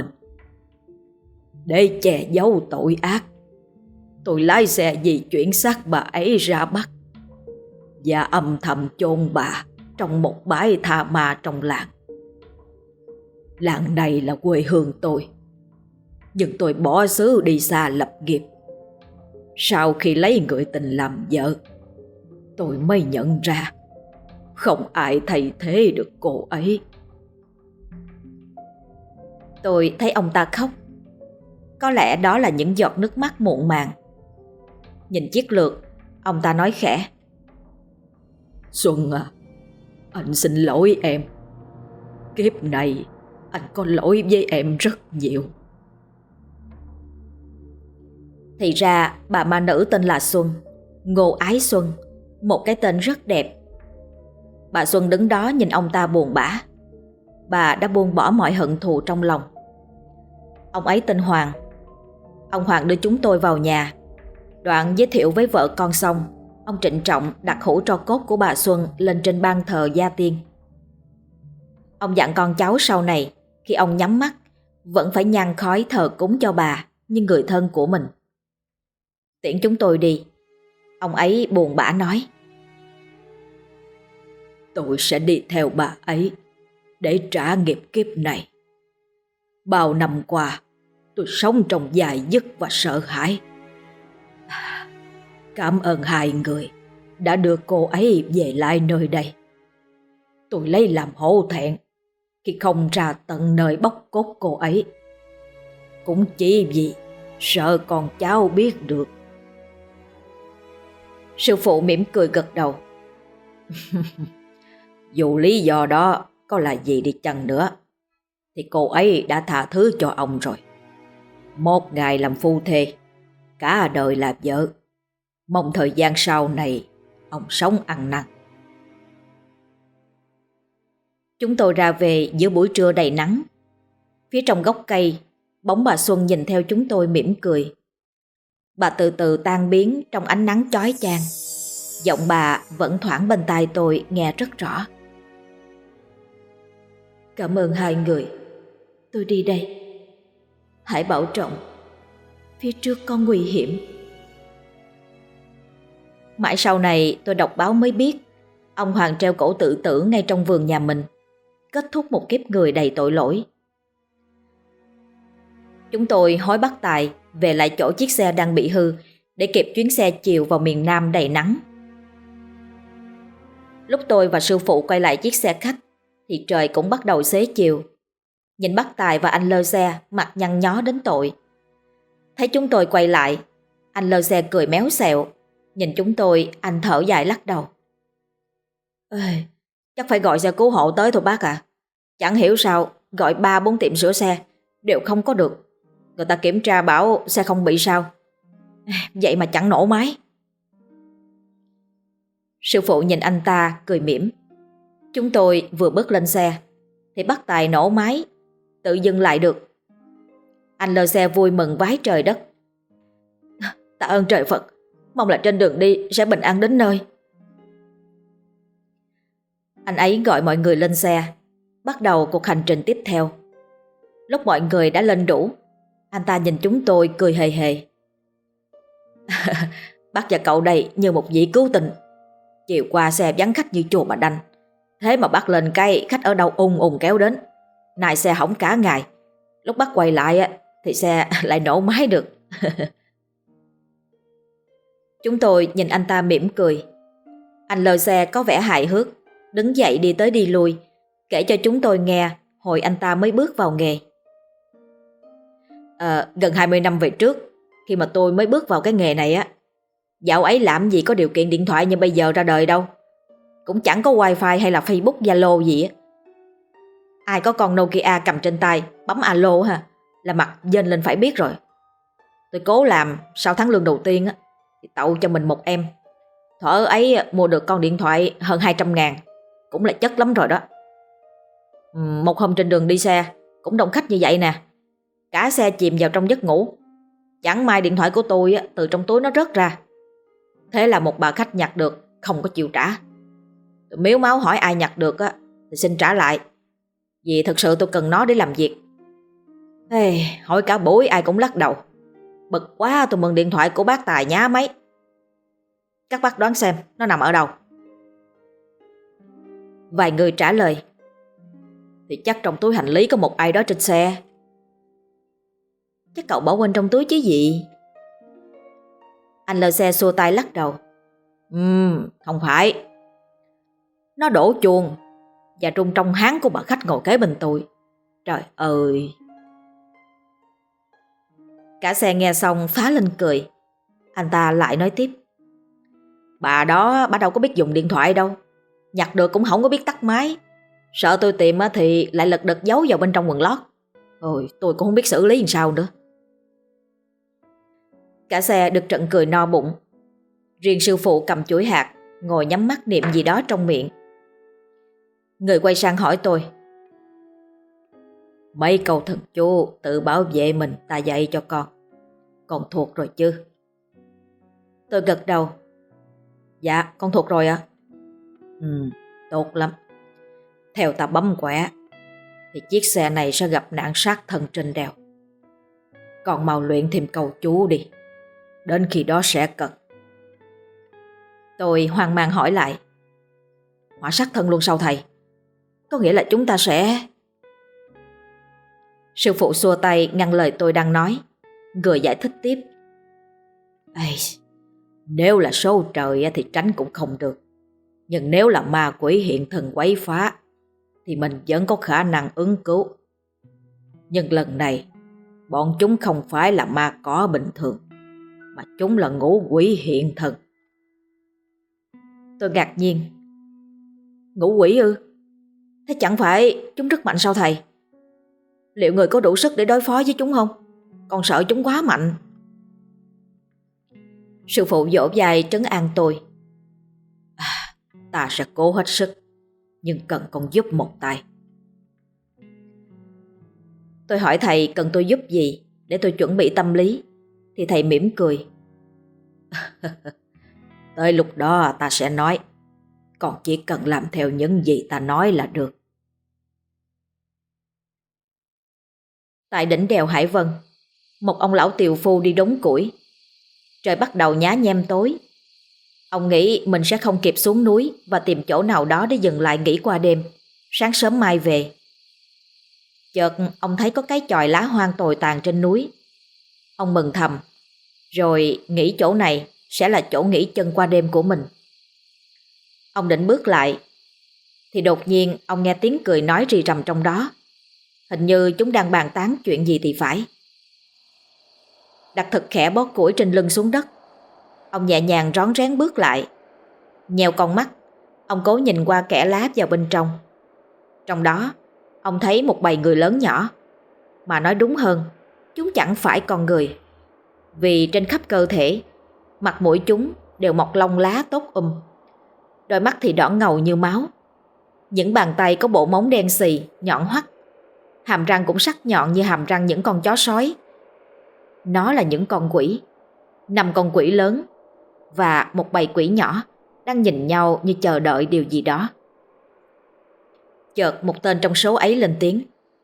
Để che giấu tội ác, tôi lái xe di chuyển xác bà ấy ra Bắc và âm thầm chôn bà trong một bãi Tha Ma trong làng. Làng này là quê hương tôi, nhưng tôi bỏ xứ đi xa lập nghiệp. Sau khi lấy người tình làm vợ, tôi mới nhận ra không ai thay thế được cô ấy. Tôi thấy ông ta khóc. Có lẽ đó là những giọt nước mắt muộn màng. Nhìn chiếc lược, ông ta nói khẽ. Xuân à, anh xin lỗi em. Kiếp này anh có lỗi với em rất nhiều. Thì ra bà ma nữ tên là Xuân, Ngô Ái Xuân, một cái tên rất đẹp. Bà Xuân đứng đó nhìn ông ta buồn bã. Bà đã buông bỏ mọi hận thù trong lòng. Ông ấy tên Hoàng. Ông Hoàng đưa chúng tôi vào nhà. Đoạn giới thiệu với vợ con xong, ông trịnh trọng đặt hũ tro cốt của bà Xuân lên trên ban thờ gia tiên. Ông dặn con cháu sau này, khi ông nhắm mắt, vẫn phải nhang khói thờ cúng cho bà như người thân của mình. Tiễn chúng tôi đi, ông ấy buồn bã nói. Tôi sẽ đi theo bà ấy để trả nghiệp kiếp này. Bao năm qua, tôi sống trong dại dứt và sợ hãi. Cảm ơn hai người đã đưa cô ấy về lại nơi đây. Tôi lấy làm hổ thẹn khi không ra tận nơi bóc cốt cô ấy, cũng chỉ vì sợ con cháu biết được. Sư phụ mỉm cười gật đầu. Dù lý do đó có là gì đi chăng nữa, thì cô ấy đã tha thứ cho ông rồi. Một ngày làm phu thê, cả đời là vợ. Mong thời gian sau này ông sống ăn năn. Chúng tôi ra về giữa buổi trưa đầy nắng. Phía trong gốc cây, bóng bà Xuân nhìn theo chúng tôi mỉm cười. Bà từ từ tan biến trong ánh nắng chói chang. Giọng bà vẫn thoảng bên tai tôi nghe rất rõ. Cảm ơn hai người. Tôi đi đây. Hãy bảo trọng. Phía trước có nguy hiểm. Mãi sau này tôi đọc báo mới biết ông Hoàng treo cổ tự tử ngay trong vườn nhà mình, kết thúc một kiếp người đầy tội lỗi. Chúng tôi hối bắt Tài về lại chỗ chiếc xe đang bị hư để kịp chuyến xe chiều vào miền Nam đầy nắng. Lúc tôi và sư phụ quay lại chiếc xe khách thì trời cũng bắt đầu xế chiều. Nhìn bác Tài và anh lơ xe mặt nhăn nhó đến tội. Thấy chúng tôi quay lại, anh lơ xe cười méo xẹo. Nhìn chúng tôi, anh thở dài lắc đầu. Ê, chắc phải gọi xe cứu hộ tới thôi bác ạ. Chẳng hiểu sao gọi 3-4 tiệm sửa xe đều không có được. Người ta kiểm tra bảo xe không bị sao. Vậy mà chẳng nổ máy. Sư phụ nhìn anh ta cười mỉm. Chúng tôi vừa bước lên xe thì bác Tài nổ máy, tự dừng lại được. Anh lơ xe vui mừng vái trời đất. Tạ ơn trời Phật, mong là trên đường đi sẽ bình an đến nơi. Anh ấy gọi mọi người lên xe, bắt đầu cuộc hành trình tiếp theo. Lúc mọi người đã lên đủ, anh ta nhìn chúng tôi cười hề hề. Bác và cậu đây như một vị cứu tinh. Chiều qua xe vắng khách như chùa bà đanh. Thế mà bác lên cái khách ở đâu ùn ùn kéo đến. Này xe hỏng cả ngày. Lúc bác quay lại thì xe lại nổ máy được. Chúng tôi nhìn anh ta mỉm cười. Anh lơ xe có vẻ hài hước, đứng dậy đi tới đi lui, kể cho chúng tôi nghe hồi anh ta mới bước vào nghề. Gần 20 năm về trước, khi mà tôi mới bước vào cái nghề này á, dạo ấy làm gì có điều kiện điện thoại như bây giờ ra đời đâu. Cũng chẳng có wifi hay là Facebook, Zalo gì á. Ai có con Nokia cầm trên tay bấm alo là mặt dên lên phải biết rồi. Tôi cố làm sau tháng lương đầu tiên á thì tậu cho mình một em. Thuở ấy mua được con điện thoại hơn 200.000, cũng là chất lắm rồi đó. Một hôm trên đường đi xe cũng đông khách như vậy nè. Cả xe chìm vào trong giấc ngủ. Chẳng may điện thoại của tôi từ trong túi nó rớt ra. Thế là một bà khách nhặt được, không có chịu trả. Tôi mếu máu hỏi ai nhặt được thì xin trả lại, vì thực sự tôi cần nó để làm việc. Hỏi cả buổi ai cũng lắc đầu. Bực quá tôi mượn điện thoại của bác Tài nhá mấy. Các bác đoán xem nó nằm ở đâu? Vài người trả lời. Thì chắc trong túi hành lý có một ai đó trên xe. Chắc cậu bỏ quên trong túi chứ gì? Anh lơ xe xua tay lắc đầu. Không phải. Nó đổ chuông và trung trong háng của bà khách ngồi kế bên tôi. Trời ơi! Cả xe nghe xong phá lên cười. Anh ta lại nói tiếp. Bà đó, bà đâu có biết dùng điện thoại đâu. Nhặt được cũng không có biết tắt máy. Sợ tôi tìm thì lại lật đật giấu vào bên trong quần lót. Ôi, tôi cũng không biết xử lý làm sao nữa. Cả xe được trận cười no bụng. Riêng sư phụ cầm chuỗi hạt, ngồi nhắm mắt niệm gì đó trong miệng. Người quay sang hỏi tôi. Mấy câu thần chú tự bảo vệ mình ta dạy cho con thuộc rồi chứ? Tôi gật đầu. Dạ, con thuộc rồi ạ. Tốt lắm. Theo ta bấm quẻ thì chiếc xe này sẽ gặp nạn sát thân trên đèo. Còn mau luyện thêm câu chú đi, đến khi đó sẽ cần. Tôi hoang mang hỏi lại. Hỏa sát thân luôn sao thầy? Có nghĩa là chúng ta sẽ... Sư phụ xua tay ngăn lời tôi đang nói, người giải thích tiếp. Nếu là số trời thì tránh cũng không được. Nhưng nếu là ma quỷ hiện thần quấy phá thì mình vẫn có khả năng ứng cứu. Nhưng lần này bọn chúng không phải là ma cỏ bình thường, mà chúng là ngũ quỷ hiện thần. Tôi ngạc nhiên. Ngũ quỷ ư? Thế chẳng phải chúng rất mạnh sao thầy? Liệu người có đủ sức để đối phó với chúng không? Còn sợ chúng quá mạnh. Sư phụ vỗ vai trấn an tôi. ta sẽ cố hết sức, nhưng cần con giúp một tay. Tôi hỏi thầy cần tôi giúp gì để tôi chuẩn bị tâm lý, thì thầy mỉm cười. Tới lúc đó ta sẽ nói, con chỉ cần làm theo những gì ta nói là được. Tại đỉnh đèo Hải Vân, một ông lão tiều phu đi đốn củi. Trời bắt đầu nhá nhem tối. Ông nghĩ mình sẽ không kịp xuống núi và tìm chỗ nào đó để dừng lại nghỉ qua đêm, sáng sớm mai về. Chợt ông thấy có cái chòi lá hoang tồi tàn trên núi. Ông mừng thầm, rồi nghĩ chỗ này sẽ là chỗ nghỉ chân qua đêm của mình. Ông định bước lại, thì đột nhiên ông nghe tiếng cười nói rì rầm trong đó. Hình như chúng đang bàn tán chuyện gì thì phải. Đặt thật khẽ bó củi trên lưng xuống đất, ông nhẹ nhàng rón rén bước lại. Nheo con mắt, ông cố nhìn qua kẽ lá vào bên trong. Trong đó, ông thấy một bầy người lớn nhỏ. Mà nói đúng hơn, chúng chẳng phải con người. Vì trên khắp cơ thể, mặt mũi chúng đều mọc lông lá tốt Đôi mắt thì đỏ ngầu như máu. Những bàn tay có bộ móng đen xì, nhọn hoắt. Hàm răng cũng sắc nhọn như hàm răng những con chó sói. Nó là những con quỷ. 5 con quỷ lớn và một bầy quỷ nhỏ đang nhìn nhau như chờ đợi điều gì đó. Chợt một tên trong số ấy lên tiếng.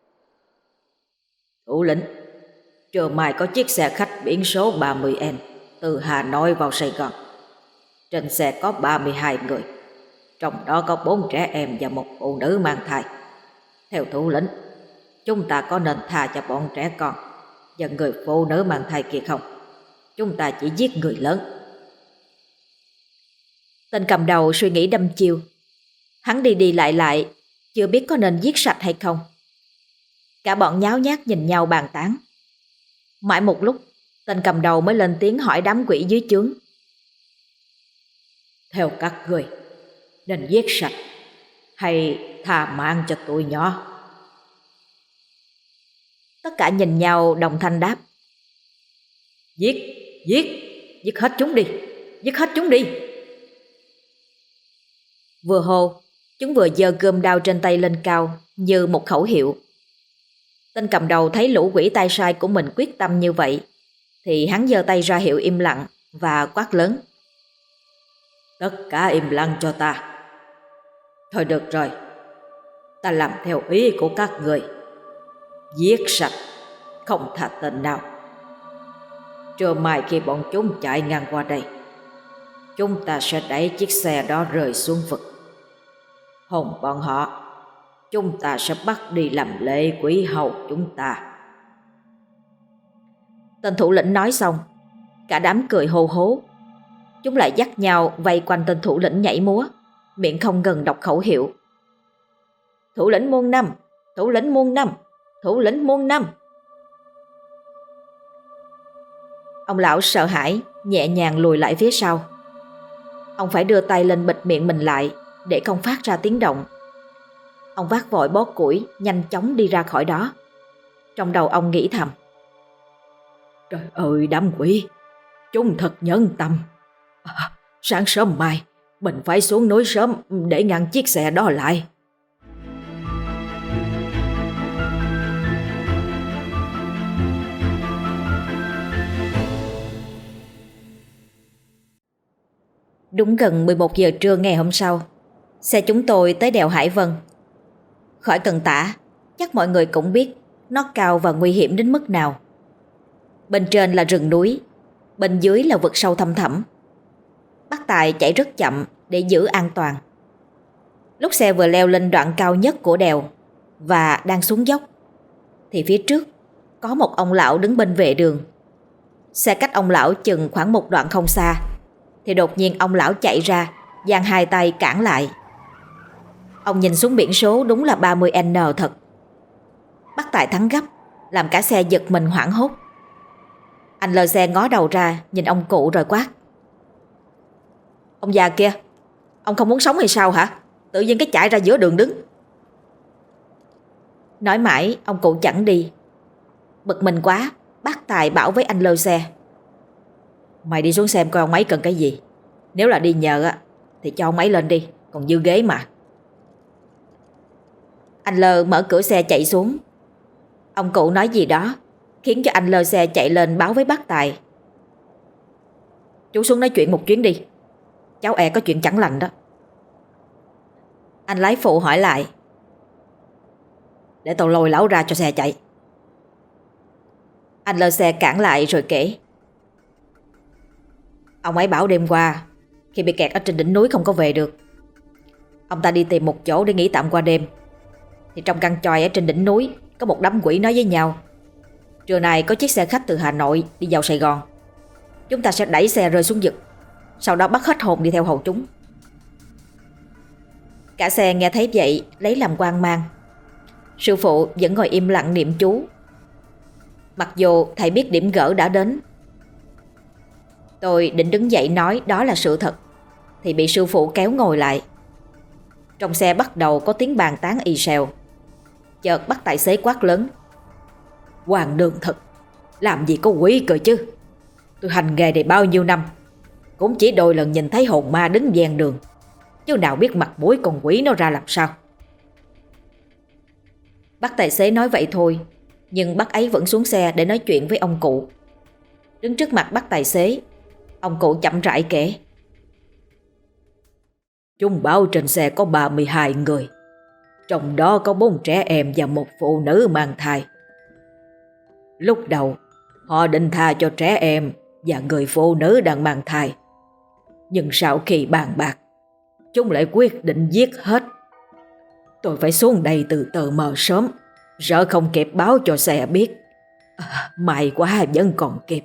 Thủ lĩnh, trưa mai có chiếc xe khách biển số 30N từ Hà Nội vào Sài Gòn. Trên xe có 32 người, trong đó có 4 trẻ em và một phụ nữ mang thai. Theo thủ lĩnh, chúng ta có nên tha cho bọn trẻ con và người phụ nữ mang thai kia không? Chúng ta chỉ giết người lớn. Tên cầm đầu suy nghĩ đăm chiêu. Hắn đi đi lại, chưa biết có nên giết sạch hay không. Cả bọn nháo nhác nhìn nhau bàn tán. Mãi một lúc, tên cầm đầu mới lên tiếng hỏi đám quỷ dưới chướng. Theo các người, nên giết sạch hay tha mạng cho tụi nhỏ? Tất cả nhìn nhau đồng thanh đáp. Giết, giết, giết hết chúng đi, giết hết chúng đi. Vừa hô, chúng vừa giơ gươm đao trên tay lên cao như một khẩu hiệu. Tên cầm đầu thấy lũ quỷ tay sai của mình quyết tâm như vậy, thì hắn giơ tay ra hiệu im lặng và quát lớn. Tất cả im lặng cho ta. Thôi được rồi, ta làm theo ý của các người. Giết sạch, không tha tên nào. Trưa mai khi bọn chúng chạy ngang qua đây, chúng ta sẽ đẩy chiếc xe đó rơi xuống vực. Hồn bọn họ, chúng ta sẽ bắt đi làm lễ quỷ hầu chúng ta. Tên thủ lĩnh nói xong, cả đám cười hô hố. Chúng lại dắt nhau vây quanh tên thủ lĩnh nhảy múa, miệng không ngừng đọc khẩu hiệu. Thủ lĩnh muôn năm, thủ lĩnh muôn năm, thủ lĩnh muôn năm. Ông lão sợ hãi, nhẹ nhàng lùi lại phía sau. Ông phải đưa tay lên bịt miệng mình lại để không phát ra tiếng động. Ông vác vội bó củi, nhanh chóng đi ra khỏi đó. Trong đầu ông nghĩ thầm. Trời ơi đám quỷ, chúng thật nhẫn tâm. Sáng sớm mai mình phải xuống núi sớm để ngăn chiếc xe đó lại. Đúng gần 11 giờ trưa ngày hôm sau, xe chúng tôi tới đèo Hải Vân. Khỏi cần tả, chắc mọi người cũng biết nó cao và nguy hiểm đến mức nào. Bên trên là rừng núi, bên dưới là vực sâu thăm thẳm. Bác Tài chạy rất chậm để giữ an toàn. Lúc xe vừa leo lên đoạn cao nhất của đèo và đang xuống dốc, thì phía trước có một ông lão đứng bên vệ đường. Xe cách ông lão chừng khoảng một đoạn không xa, thì đột nhiên ông lão chạy ra, giang hai tay cản lại. Ông nhìn xuống biển số, đúng là 30N thật. Bác Tài thắng gấp, làm cả xe giật mình hoảng hốt. Anh lơ xe ngó đầu ra, nhìn ông cụ rồi quát. Ông già kia, ông không muốn sống hay sao hả? Tự nhiên cái chạy ra giữa đường đứng. Nói mãi ông cụ chẳng đi. Bực mình quá, bác Tài bảo với anh lơ xe. Mày đi xuống xem coi ông ấy cần cái gì. Nếu là đi nhờ thì cho ông ấy lên đi, còn dư ghế mà. Anh Lơ mở cửa xe chạy xuống. Ông cụ nói gì đó khiến cho anh lơ xe chạy lên báo với bác Tài. Chú xuống nói chuyện một chuyến đi, cháu có chuyện chẳng lành đó. Anh lái phụ hỏi lại. Để tao lôi lão ra cho xe chạy. Anh lơ xe cản lại rồi kể. Ông ấy bảo đêm qua khi bị kẹt ở trên đỉnh núi không có về được. Ông ta đi tìm một chỗ để nghỉ tạm qua đêm. Thì trong căn chòi ở trên đỉnh núi có một đám quỷ nói với nhau: trưa nay có chiếc xe khách từ Hà Nội đi vào Sài Gòn. Chúng ta sẽ đẩy xe rơi xuống vực, sau đó bắt hết hồn đi theo hầu chúng. Cả xe nghe thấy vậy lấy làm hoang mang. Sư phụ vẫn ngồi im lặng niệm chú. Mặc dù thầy biết điểm gỡ đã đến. Tôi định đứng dậy nói đó là sự thật thì bị sư phụ kéo ngồi lại. Trong xe bắt đầu có tiếng bàn tán ì xèo. Chợt bắt tài xế quát lớn: Hoàng đường thật, làm gì có quỷ cơ chứ. Tôi hành nghề này bao nhiêu năm, cũng chỉ đôi lần nhìn thấy hồn ma đứng ven đường, chứ nào biết mặt mũi con quỷ nó ra làm sao. Bác tài xế nói vậy thôi, nhưng bác ấy vẫn xuống xe để nói chuyện với ông cụ. Đứng trước mặt bác tài xế, ông cụ chậm rãi kể. Chúng báo trên xe có 32 người, trong đó có 4 trẻ em và một phụ nữ mang thai. Lúc đầu họ định tha cho trẻ em và người phụ nữ đang mang thai, nhưng sau khi bàn bạc, chúng lại quyết định giết hết. Tôi phải xuống đây từ tờ mờ sớm, sợ không kịp báo cho xe biết. May quá vẫn còn kịp.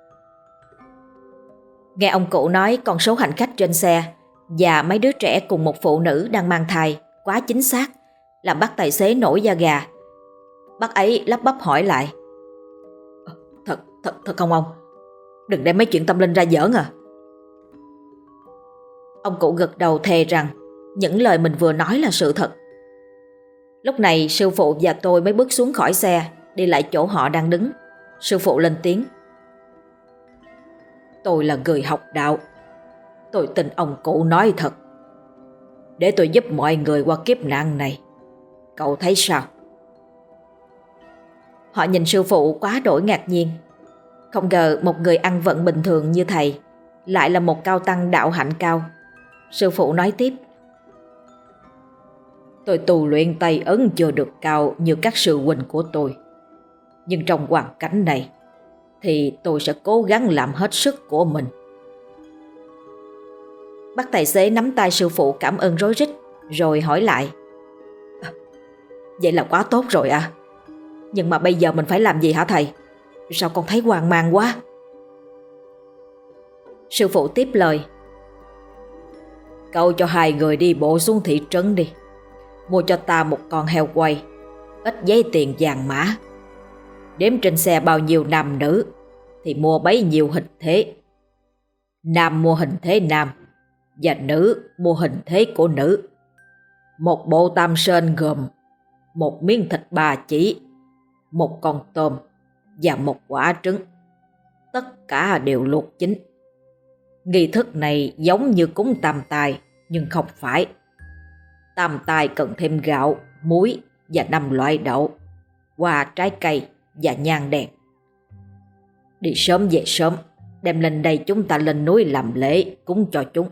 Nghe ông cụ nói con số hành khách trên xe và mấy đứa trẻ cùng một phụ nữ đang mang thai quá chính xác, làm bác tài xế nổi da gà. Bác ấy lắp bắp hỏi lại. Thật không ông? Đừng đem mấy chuyện tâm linh ra giỡn à? Ông cụ gật đầu thề rằng những lời mình vừa nói là sự thật. Lúc này sư phụ và tôi mới bước xuống khỏi xe, đi lại chỗ họ đang đứng. Sư phụ lên tiếng. Tôi là người học đạo, tôi tin ông cụ nói thật. Để tôi giúp mọi người qua kiếp nạn này, cậu thấy sao? Họ nhìn sư phụ quá đổi ngạc nhiên. Không ngờ một người ăn vận bình thường như thầy lại là một cao tăng đạo hạnh cao. Sư phụ nói tiếp. Tôi tu luyện Tây Ấn chưa được cao như các sư huynh của tôi, nhưng trong hoàn cảnh này thì tôi sẽ cố gắng làm hết sức của mình. Bác tài xế nắm tay sư phụ cảm ơn rối rít, rồi hỏi lại. Vậy là quá tốt rồi à? Nhưng mà bây giờ mình phải làm gì hả thầy? Sao con thấy hoang mang quá? Sư phụ tiếp lời. Cậu cho 2 người đi bộ xuống thị trấn đi, mua cho ta một con heo quay, ít giấy tiền vàng mã. Đếm trên xe bao nhiêu nam nữ thì mua bấy nhiêu hình thế. Nam mua hình thế nam và nữ mua hình thế của nữ. Một bộ tam sơn gồm một miếng thịt 3 chỉ, một con tôm và một quả trứng. Tất cả đều luộc chín. Nghi thức này giống như cúng tam tài, nhưng không phải. Tam tài cần thêm gạo, muối và 5 loại đậu, hoa, trái cây và nhang đèn. Đi sớm về sớm, đem lên đây chúng ta lên núi làm lễ cúng cho chúng.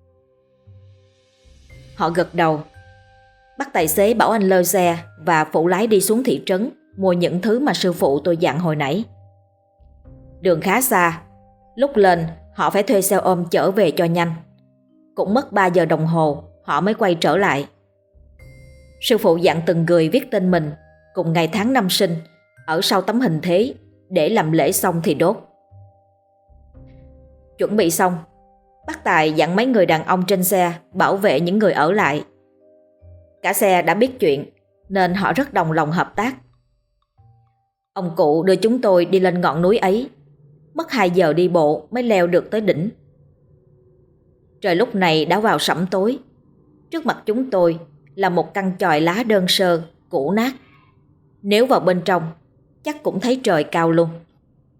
Họ gật đầu. Bác tài xế bảo anh lơ xe và phụ lái đi xuống thị trấn mua những thứ mà sư phụ tôi dặn hồi nãy. Đường khá xa, lúc lên họ phải thuê xe ôm chở về cho nhanh. Cũng mất 3 giờ đồng hồ họ mới quay trở lại. Sư phụ dặn từng người viết tên mình cùng ngày tháng năm sinh ở sau tấm hình thế, để làm lễ xong thì đốt. Chuẩn bị xong, bác Tài dặn mấy người đàn ông trên xe bảo vệ những người ở lại. Cả xe đã biết chuyện nên họ rất đồng lòng hợp tác. Ông cụ đưa chúng tôi đi lên ngọn núi ấy, mất 2 giờ đi bộ mới leo được tới đỉnh. Trời lúc này đã vào sẫm tối. Trước mặt chúng tôi là một căn chòi lá đơn sơ, cũ nát. Nếu vào bên trong, chắc cũng thấy trời cao luôn.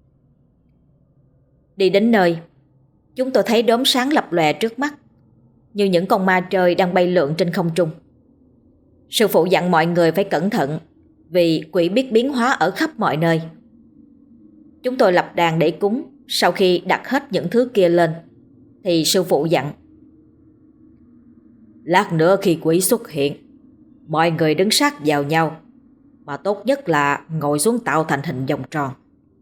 Đi đến nơi, chúng tôi thấy đốm sáng lập lòe trước mắt. như những con ma trời đang bay lượn trên không trung. Sư phụ dặn mọi người phải cẩn thận vì quỷ biết biến hóa ở khắp mọi nơi. Chúng tôi lập đàn để cúng. Sau khi đặt hết những thứ kia lên thì sư phụ dặn: lát nữa khi quỷ xuất hiện, mọi người đứng sát vào nhau, mà tốt nhất là ngồi xuống tạo thành hình vòng tròn.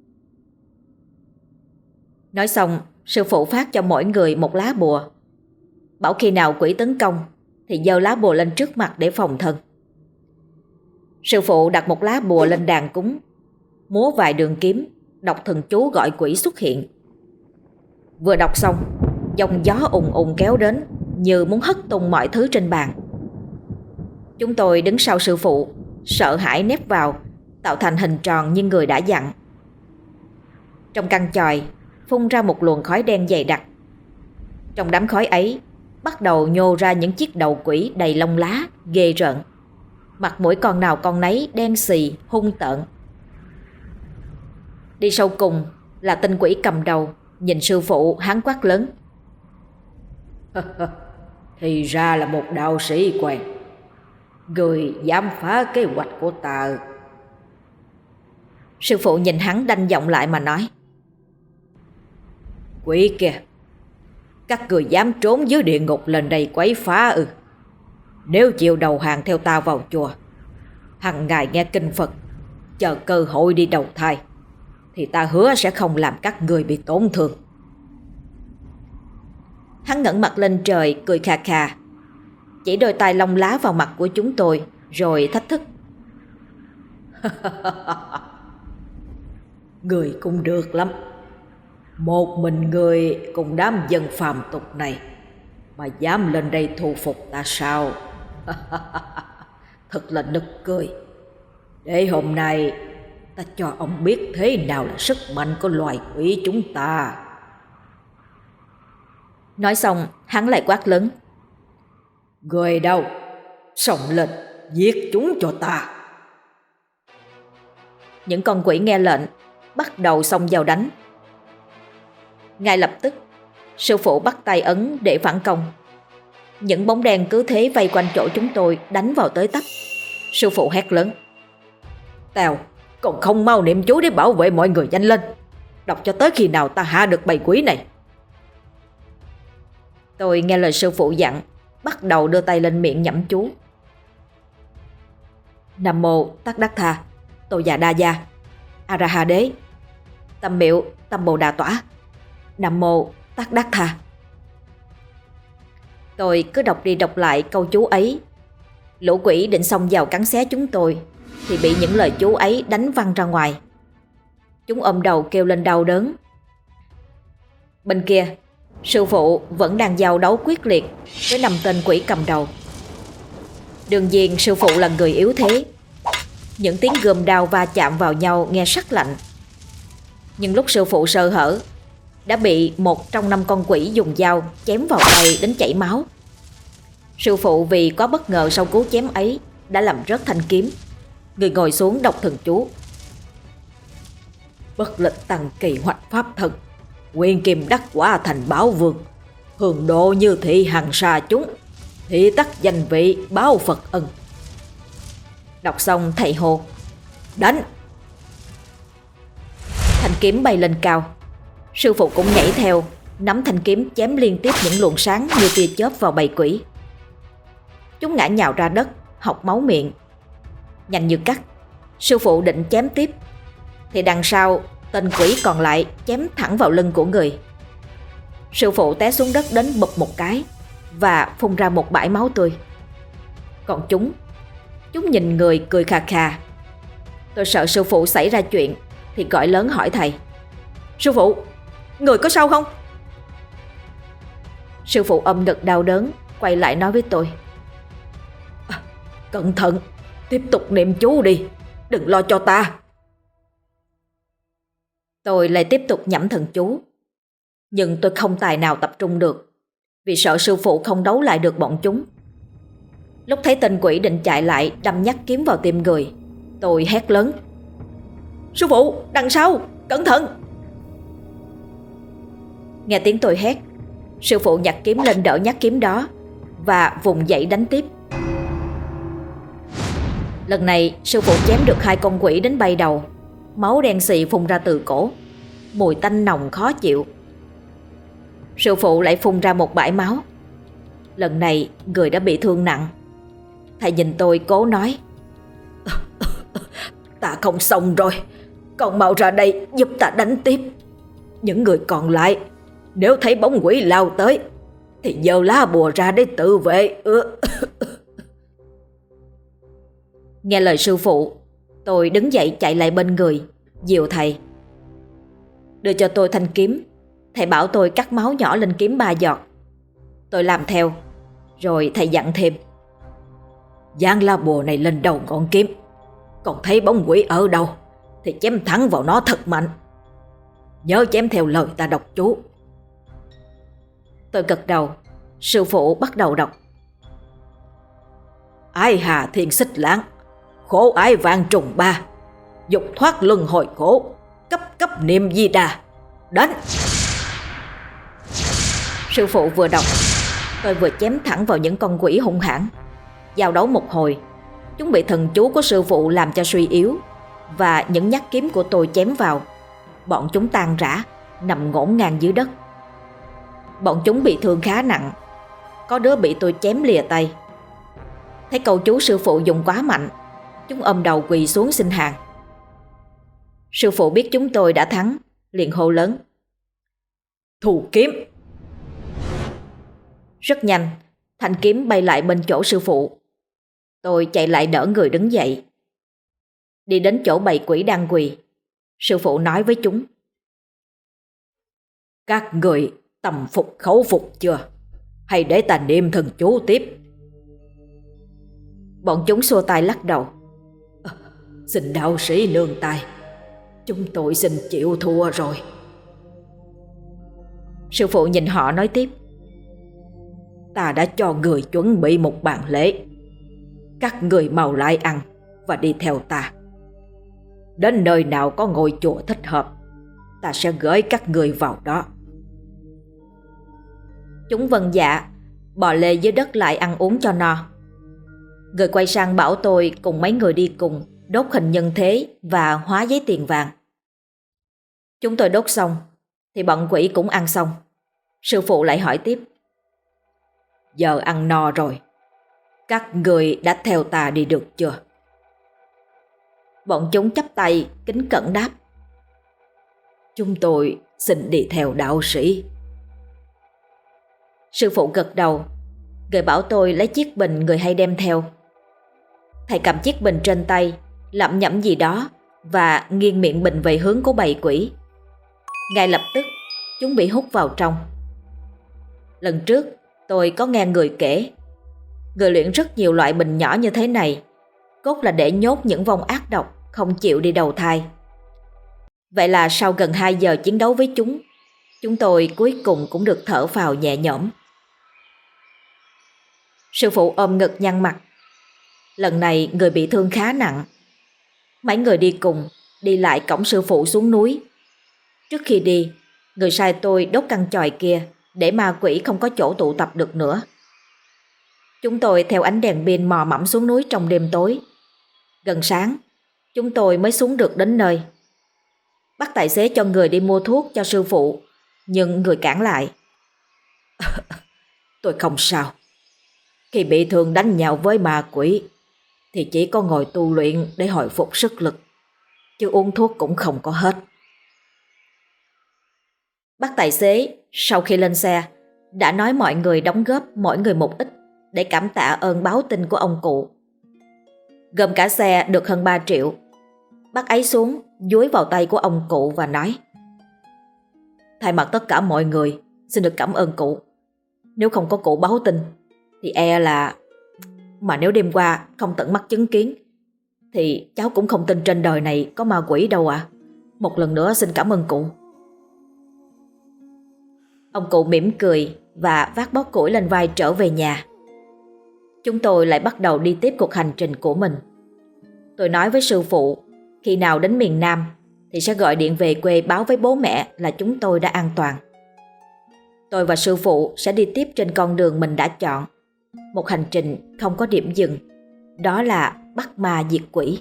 Nói xong, sư phụ phát cho mỗi người một lá bùa, bảo khi nào quỷ tấn công thì giơ lá bùa lên trước mặt để phòng thân. Sư phụ đặt một lá bùa lên đàn cúng, múa vài đường kiếm, đọc thần chú gọi quỷ xuất hiện. Vừa đọc xong, dòng gió ùng ùng kéo đến như muốn hất tung mọi thứ trên bàn. Chúng tôi đứng sau sư phụ, sợ hãi nép vào, tạo thành hình tròn như người đã dặn. Trong căn chòi phun ra một luồng khói đen dày đặc. Trong đám khói ấy bắt đầu nhô ra những chiếc đầu quỷ đầy lông lá, ghê rợn. Mặt mũi con nào con nấy đen xì, hung tợn. Đi sâu cùng là tên quỷ cầm đầu. Nhìn sư phụ, hắn quát lớn: thì ra là một đạo sĩ quen, người dám phá kế hoạch của ta. Sư phụ nhìn hắn đanh giọng lại mà nói: quỷ kìa, các người dám trốn dưới địa ngục lên đây quấy phá ư? Nếu chịu đầu hàng theo ta vào chùa, hằng ngày nghe kinh Phật, chờ cơ hội đi đầu thai, thì ta hứa sẽ không làm các người bị tổn thương. Hắn ngẩng mặt lên trời cười khà khà, chỉ đôi tay lông lá vào mặt của chúng tôi rồi thách thức: người cũng được lắm, một mình người cùng đám dân phàm tục này mà dám lên đây thu phục ta sao? Thật là nực cười. Để hôm nay ta cho ông biết thế nào là sức mạnh của loài quỷ chúng ta. Nói xong hắn lại quát lớn: người đâu, xông lên giết chúng cho ta. Những con quỷ nghe lệnh bắt đầu xông vào đánh. Ngay lập tức sư phụ bắt tay ấn để phản công. Những bóng đen cứ thế vây quanh chỗ chúng tôi đánh vào tới tấp. Sư phụ hét lớn: tao còn không mau niệm chú để bảo vệ mọi người nhanh lên, đọc cho tới khi nào ta hạ được bầy quỷ này. Tôi nghe lời sư phụ dặn, bắt đầu đưa tay lên miệng nhẩm chú: Nam mô Tát Đắc Tha, Tô Già Đa Gia, A Ra Ha Đế, Tâm Miệu Tâm Bồ Đà Tỏa, Nam mô Tát Đắc Tha. Tôi cứ đọc đi đọc lại câu chú ấy. Lũ quỷ định xông vào cắn xé chúng tôi thì bị những lời chú ấy đánh văng ra ngoài. Chúng ôm đầu kêu lên đau đớn. Bên kia, sư phụ vẫn đang giao đấu quyết liệt với 5 tên quỷ cầm đầu. Đương nhiên sư phụ là người yếu thế. Những tiếng gươm đao va chạm vào nhau nghe sắc lạnh. Nhưng lúc sư phụ sơ hở, đã bị một trong 5 con quỷ dùng dao chém vào tay đến chảy máu. Sư phụ vì có bất ngờ sau cú chém ấy đã làm rớt thanh kiếm. Người ngồi xuống đọc thần chú: Bất lịch tăng kỳ hoạch pháp thân, quyền kim đắc quả thành báo vương, hường độ như thị hằng sa chúng, thị tắc danh vị báo Phật ân. Đọc xong thầy hô: Đánh! Thanh kiếm bay lên cao. Sư phụ cũng nhảy theo, nắm thanh kiếm chém liên tiếp những luồng sáng như tia chớp vào bầy quỷ. Chúng ngã nhào ra đất, hộc máu miệng. Nhanh như cắt, sư phụ định chém tiếp thì đằng sau tên quỷ còn lại chém thẳng vào lưng của người. Sư phụ té xuống đất đến bụp một cái và phun ra một bãi máu tươi. Còn chúng nhìn người cười khà khà. Tôi sợ sư phụ xảy ra chuyện thì gọi lớn hỏi thầy: Sư phụ, người có sao không? Sư phụ ôm ngực đau đớn, quay lại nói với tôi: Cẩn thận, tiếp tục niệm chú đi, đừng lo cho ta. Tôi lại tiếp tục nhẩm thần chú. Nhưng tôi không tài nào tập trung được, vì sợ sư phụ không đấu lại được bọn chúng. Lúc thấy tên quỷ định chạy lại đâm nhát kiếm vào tim người, tôi hét lớn: Sư phụ, đằng sau, cẩn thận! Nghe tiếng tôi hét, sư phụ nhặt kiếm lên đỡ nhát kiếm đó, và vùng dậy đánh tiếp. Lần này sư phụ chém được 2 con quỷ đến bay đầu, máu đen xì phun ra từ cổ, mùi tanh nồng khó chịu. Sư phụ lại phun ra một bãi máu. Lần này người đã bị thương nặng. Thầy nhìn tôi cố nói: "Ta không xong rồi, con mau ra đây giúp ta đánh tiếp. Những người còn lại nếu thấy bóng quỷ lao tới thì giơ lá bùa ra để tự vệ." Nghe lời sư phụ, tôi đứng dậy chạy lại bên người, dìu thầy. Đưa cho tôi thanh kiếm. Thầy bảo tôi cắt máu nhỏ lên kiếm 3 giọt. Tôi làm theo. Rồi thầy dặn thêm: "Dán lá bùa này lên đầu ngọn kiếm. Còn thấy bóng quỷ ở đâu thì chém thẳng vào nó thật mạnh. Nhớ chém theo lời ta đọc chú." Tôi gật đầu. Sư phụ bắt đầu đọc: "Ái hà thiên xích lãng, khổ ái vạn trùng ba, dục thoát luân hồi khổ, cấp cấp niệm di đà, đánh." Sư phụ vừa đọc, tôi vừa chém thẳng vào những con quỷ hung hãn. Giao đấu một hồi, chúng bị thần chú của sư phụ làm cho suy yếu, và những nhát kiếm của tôi chém vào, bọn chúng tan rã, nằm ngổn ngang dưới đất. Bọn chúng bị thương khá nặng, có đứa bị tôi chém lìa tay. Thấy câu chú sư phụ dùng quá mạnh, chúng ôm đầu quỳ xuống xin hàng. Sư phụ biết chúng tôi đã thắng, liền hô lớn: "Thu kiếm!" Rất nhanh, thanh kiếm bay lại bên chỗ sư phụ. Tôi chạy lại đỡ người đứng dậy. Đi đến chỗ bầy quỷ đang quỳ, sư phụ nói với chúng: "Các người tâm phục khẩu phục chưa? Hay để ta niệm thần chú tiếp?" Bọn chúng xua tay lắc đầu: "Xin đạo sĩ nương tay, chúng tôi xin chịu thua rồi." Sư phụ nhìn họ nói tiếp: "Ta đã cho người chuẩn bị một bàn lễ. Các người mau lại ăn và đi theo ta. Đến nơi nào có ngôi chùa thích hợp, ta sẽ gửi các người vào đó." Chúng vâng dạ, bò lê dưới đất lại ăn uống cho no. Người quay sang bảo tôi cùng mấy người đi cùng đốt hình nhân thế và hóa giấy tiền vàng. Chúng tôi đốt xong thì bọn quỷ cũng ăn xong. Sư phụ lại hỏi tiếp: "Giờ ăn no rồi, các người đã theo ta đi được chưa?" Bọn chúng chắp tay kính cẩn đáp: "Chúng tôi xin đi theo đạo sĩ." Sư phụ gật đầu, người bảo tôi lấy chiếc bình người hay đem theo. Thầy cầm chiếc bình trên tay, lẩm nhẩm gì đó và nghiêng miệng bình về hướng của bầy quỷ. Ngay lập tức chúng bị hút vào trong. Lần trước tôi có nghe người kể, người luyện rất nhiều loại bình nhỏ như thế này, cốt là để nhốt những vong ác độc không chịu đi đầu thai. Vậy là sau gần 2 giờ chiến đấu với chúng tôi cuối cùng cũng được thở phào nhẹ nhõm. Sư phụ ôm ngực nhăn mặt. Lần này người bị thương khá nặng. Mấy người đi cùng đi lại cõng sư phụ xuống núi. Trước khi đi, người sai tôi đốt căn chòi kia để ma quỷ không có chỗ tụ tập được nữa. Chúng tôi theo ánh đèn pin mò mẫm xuống núi trong đêm tối. Gần sáng, chúng tôi mới xuống được đến nơi. Bắt tài xế cho người đi mua thuốc cho sư phụ, nhưng người cản lại: "Tôi không sao. Khi bị thương đánh nhau với ma quỷ thì chỉ có ngồi tu luyện để hồi phục sức lực, chứ uống thuốc cũng không có hết." Bác tài xế sau khi lên xe đã nói mọi người đóng góp mỗi người một ít để cảm tạ ơn báo tin của ông cụ. Gồm cả xe được hơn 3 triệu. Bác ấy xuống dúi vào tay của ông cụ và nói: "Thay mặt tất cả mọi người, xin được cảm ơn cụ. Nếu không có cụ báo tin thì e là... Mà nếu đêm qua không tận mắt chứng kiến thì cháu cũng không tin trên đời này có ma quỷ đâu ạ. Một lần nữa xin cảm ơn cụ." Ông cụ mỉm cười và vác bó củi lên vai trở về nhà. Chúng tôi lại bắt đầu đi tiếp cuộc hành trình của mình. Tôi nói với sư phụ khi nào đến miền Nam thì sẽ gọi điện về quê báo với bố mẹ là chúng tôi đã an toàn. Tôi và sư phụ sẽ đi tiếp trên con đường mình đã chọn, một hành trình không có điểm dừng, đó là bắt ma diệt quỷ.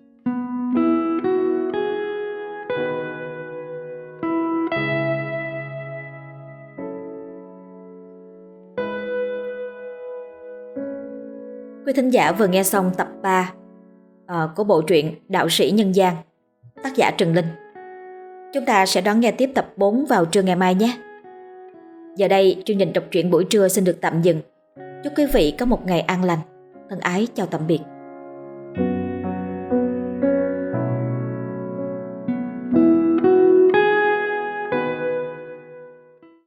Quý thính giả vừa nghe xong tập 3 của bộ truyện Đạo sĩ Nhân gian, tác giả Trần Linh. Chúng ta sẽ đón nghe tiếp tập 4 vào trưa ngày mai nhé. Giờ đây, chương trình đọc truyện buổi trưa xin được tạm dừng. Chúc quý vị có một ngày an lành. Thân ái chào tạm biệt.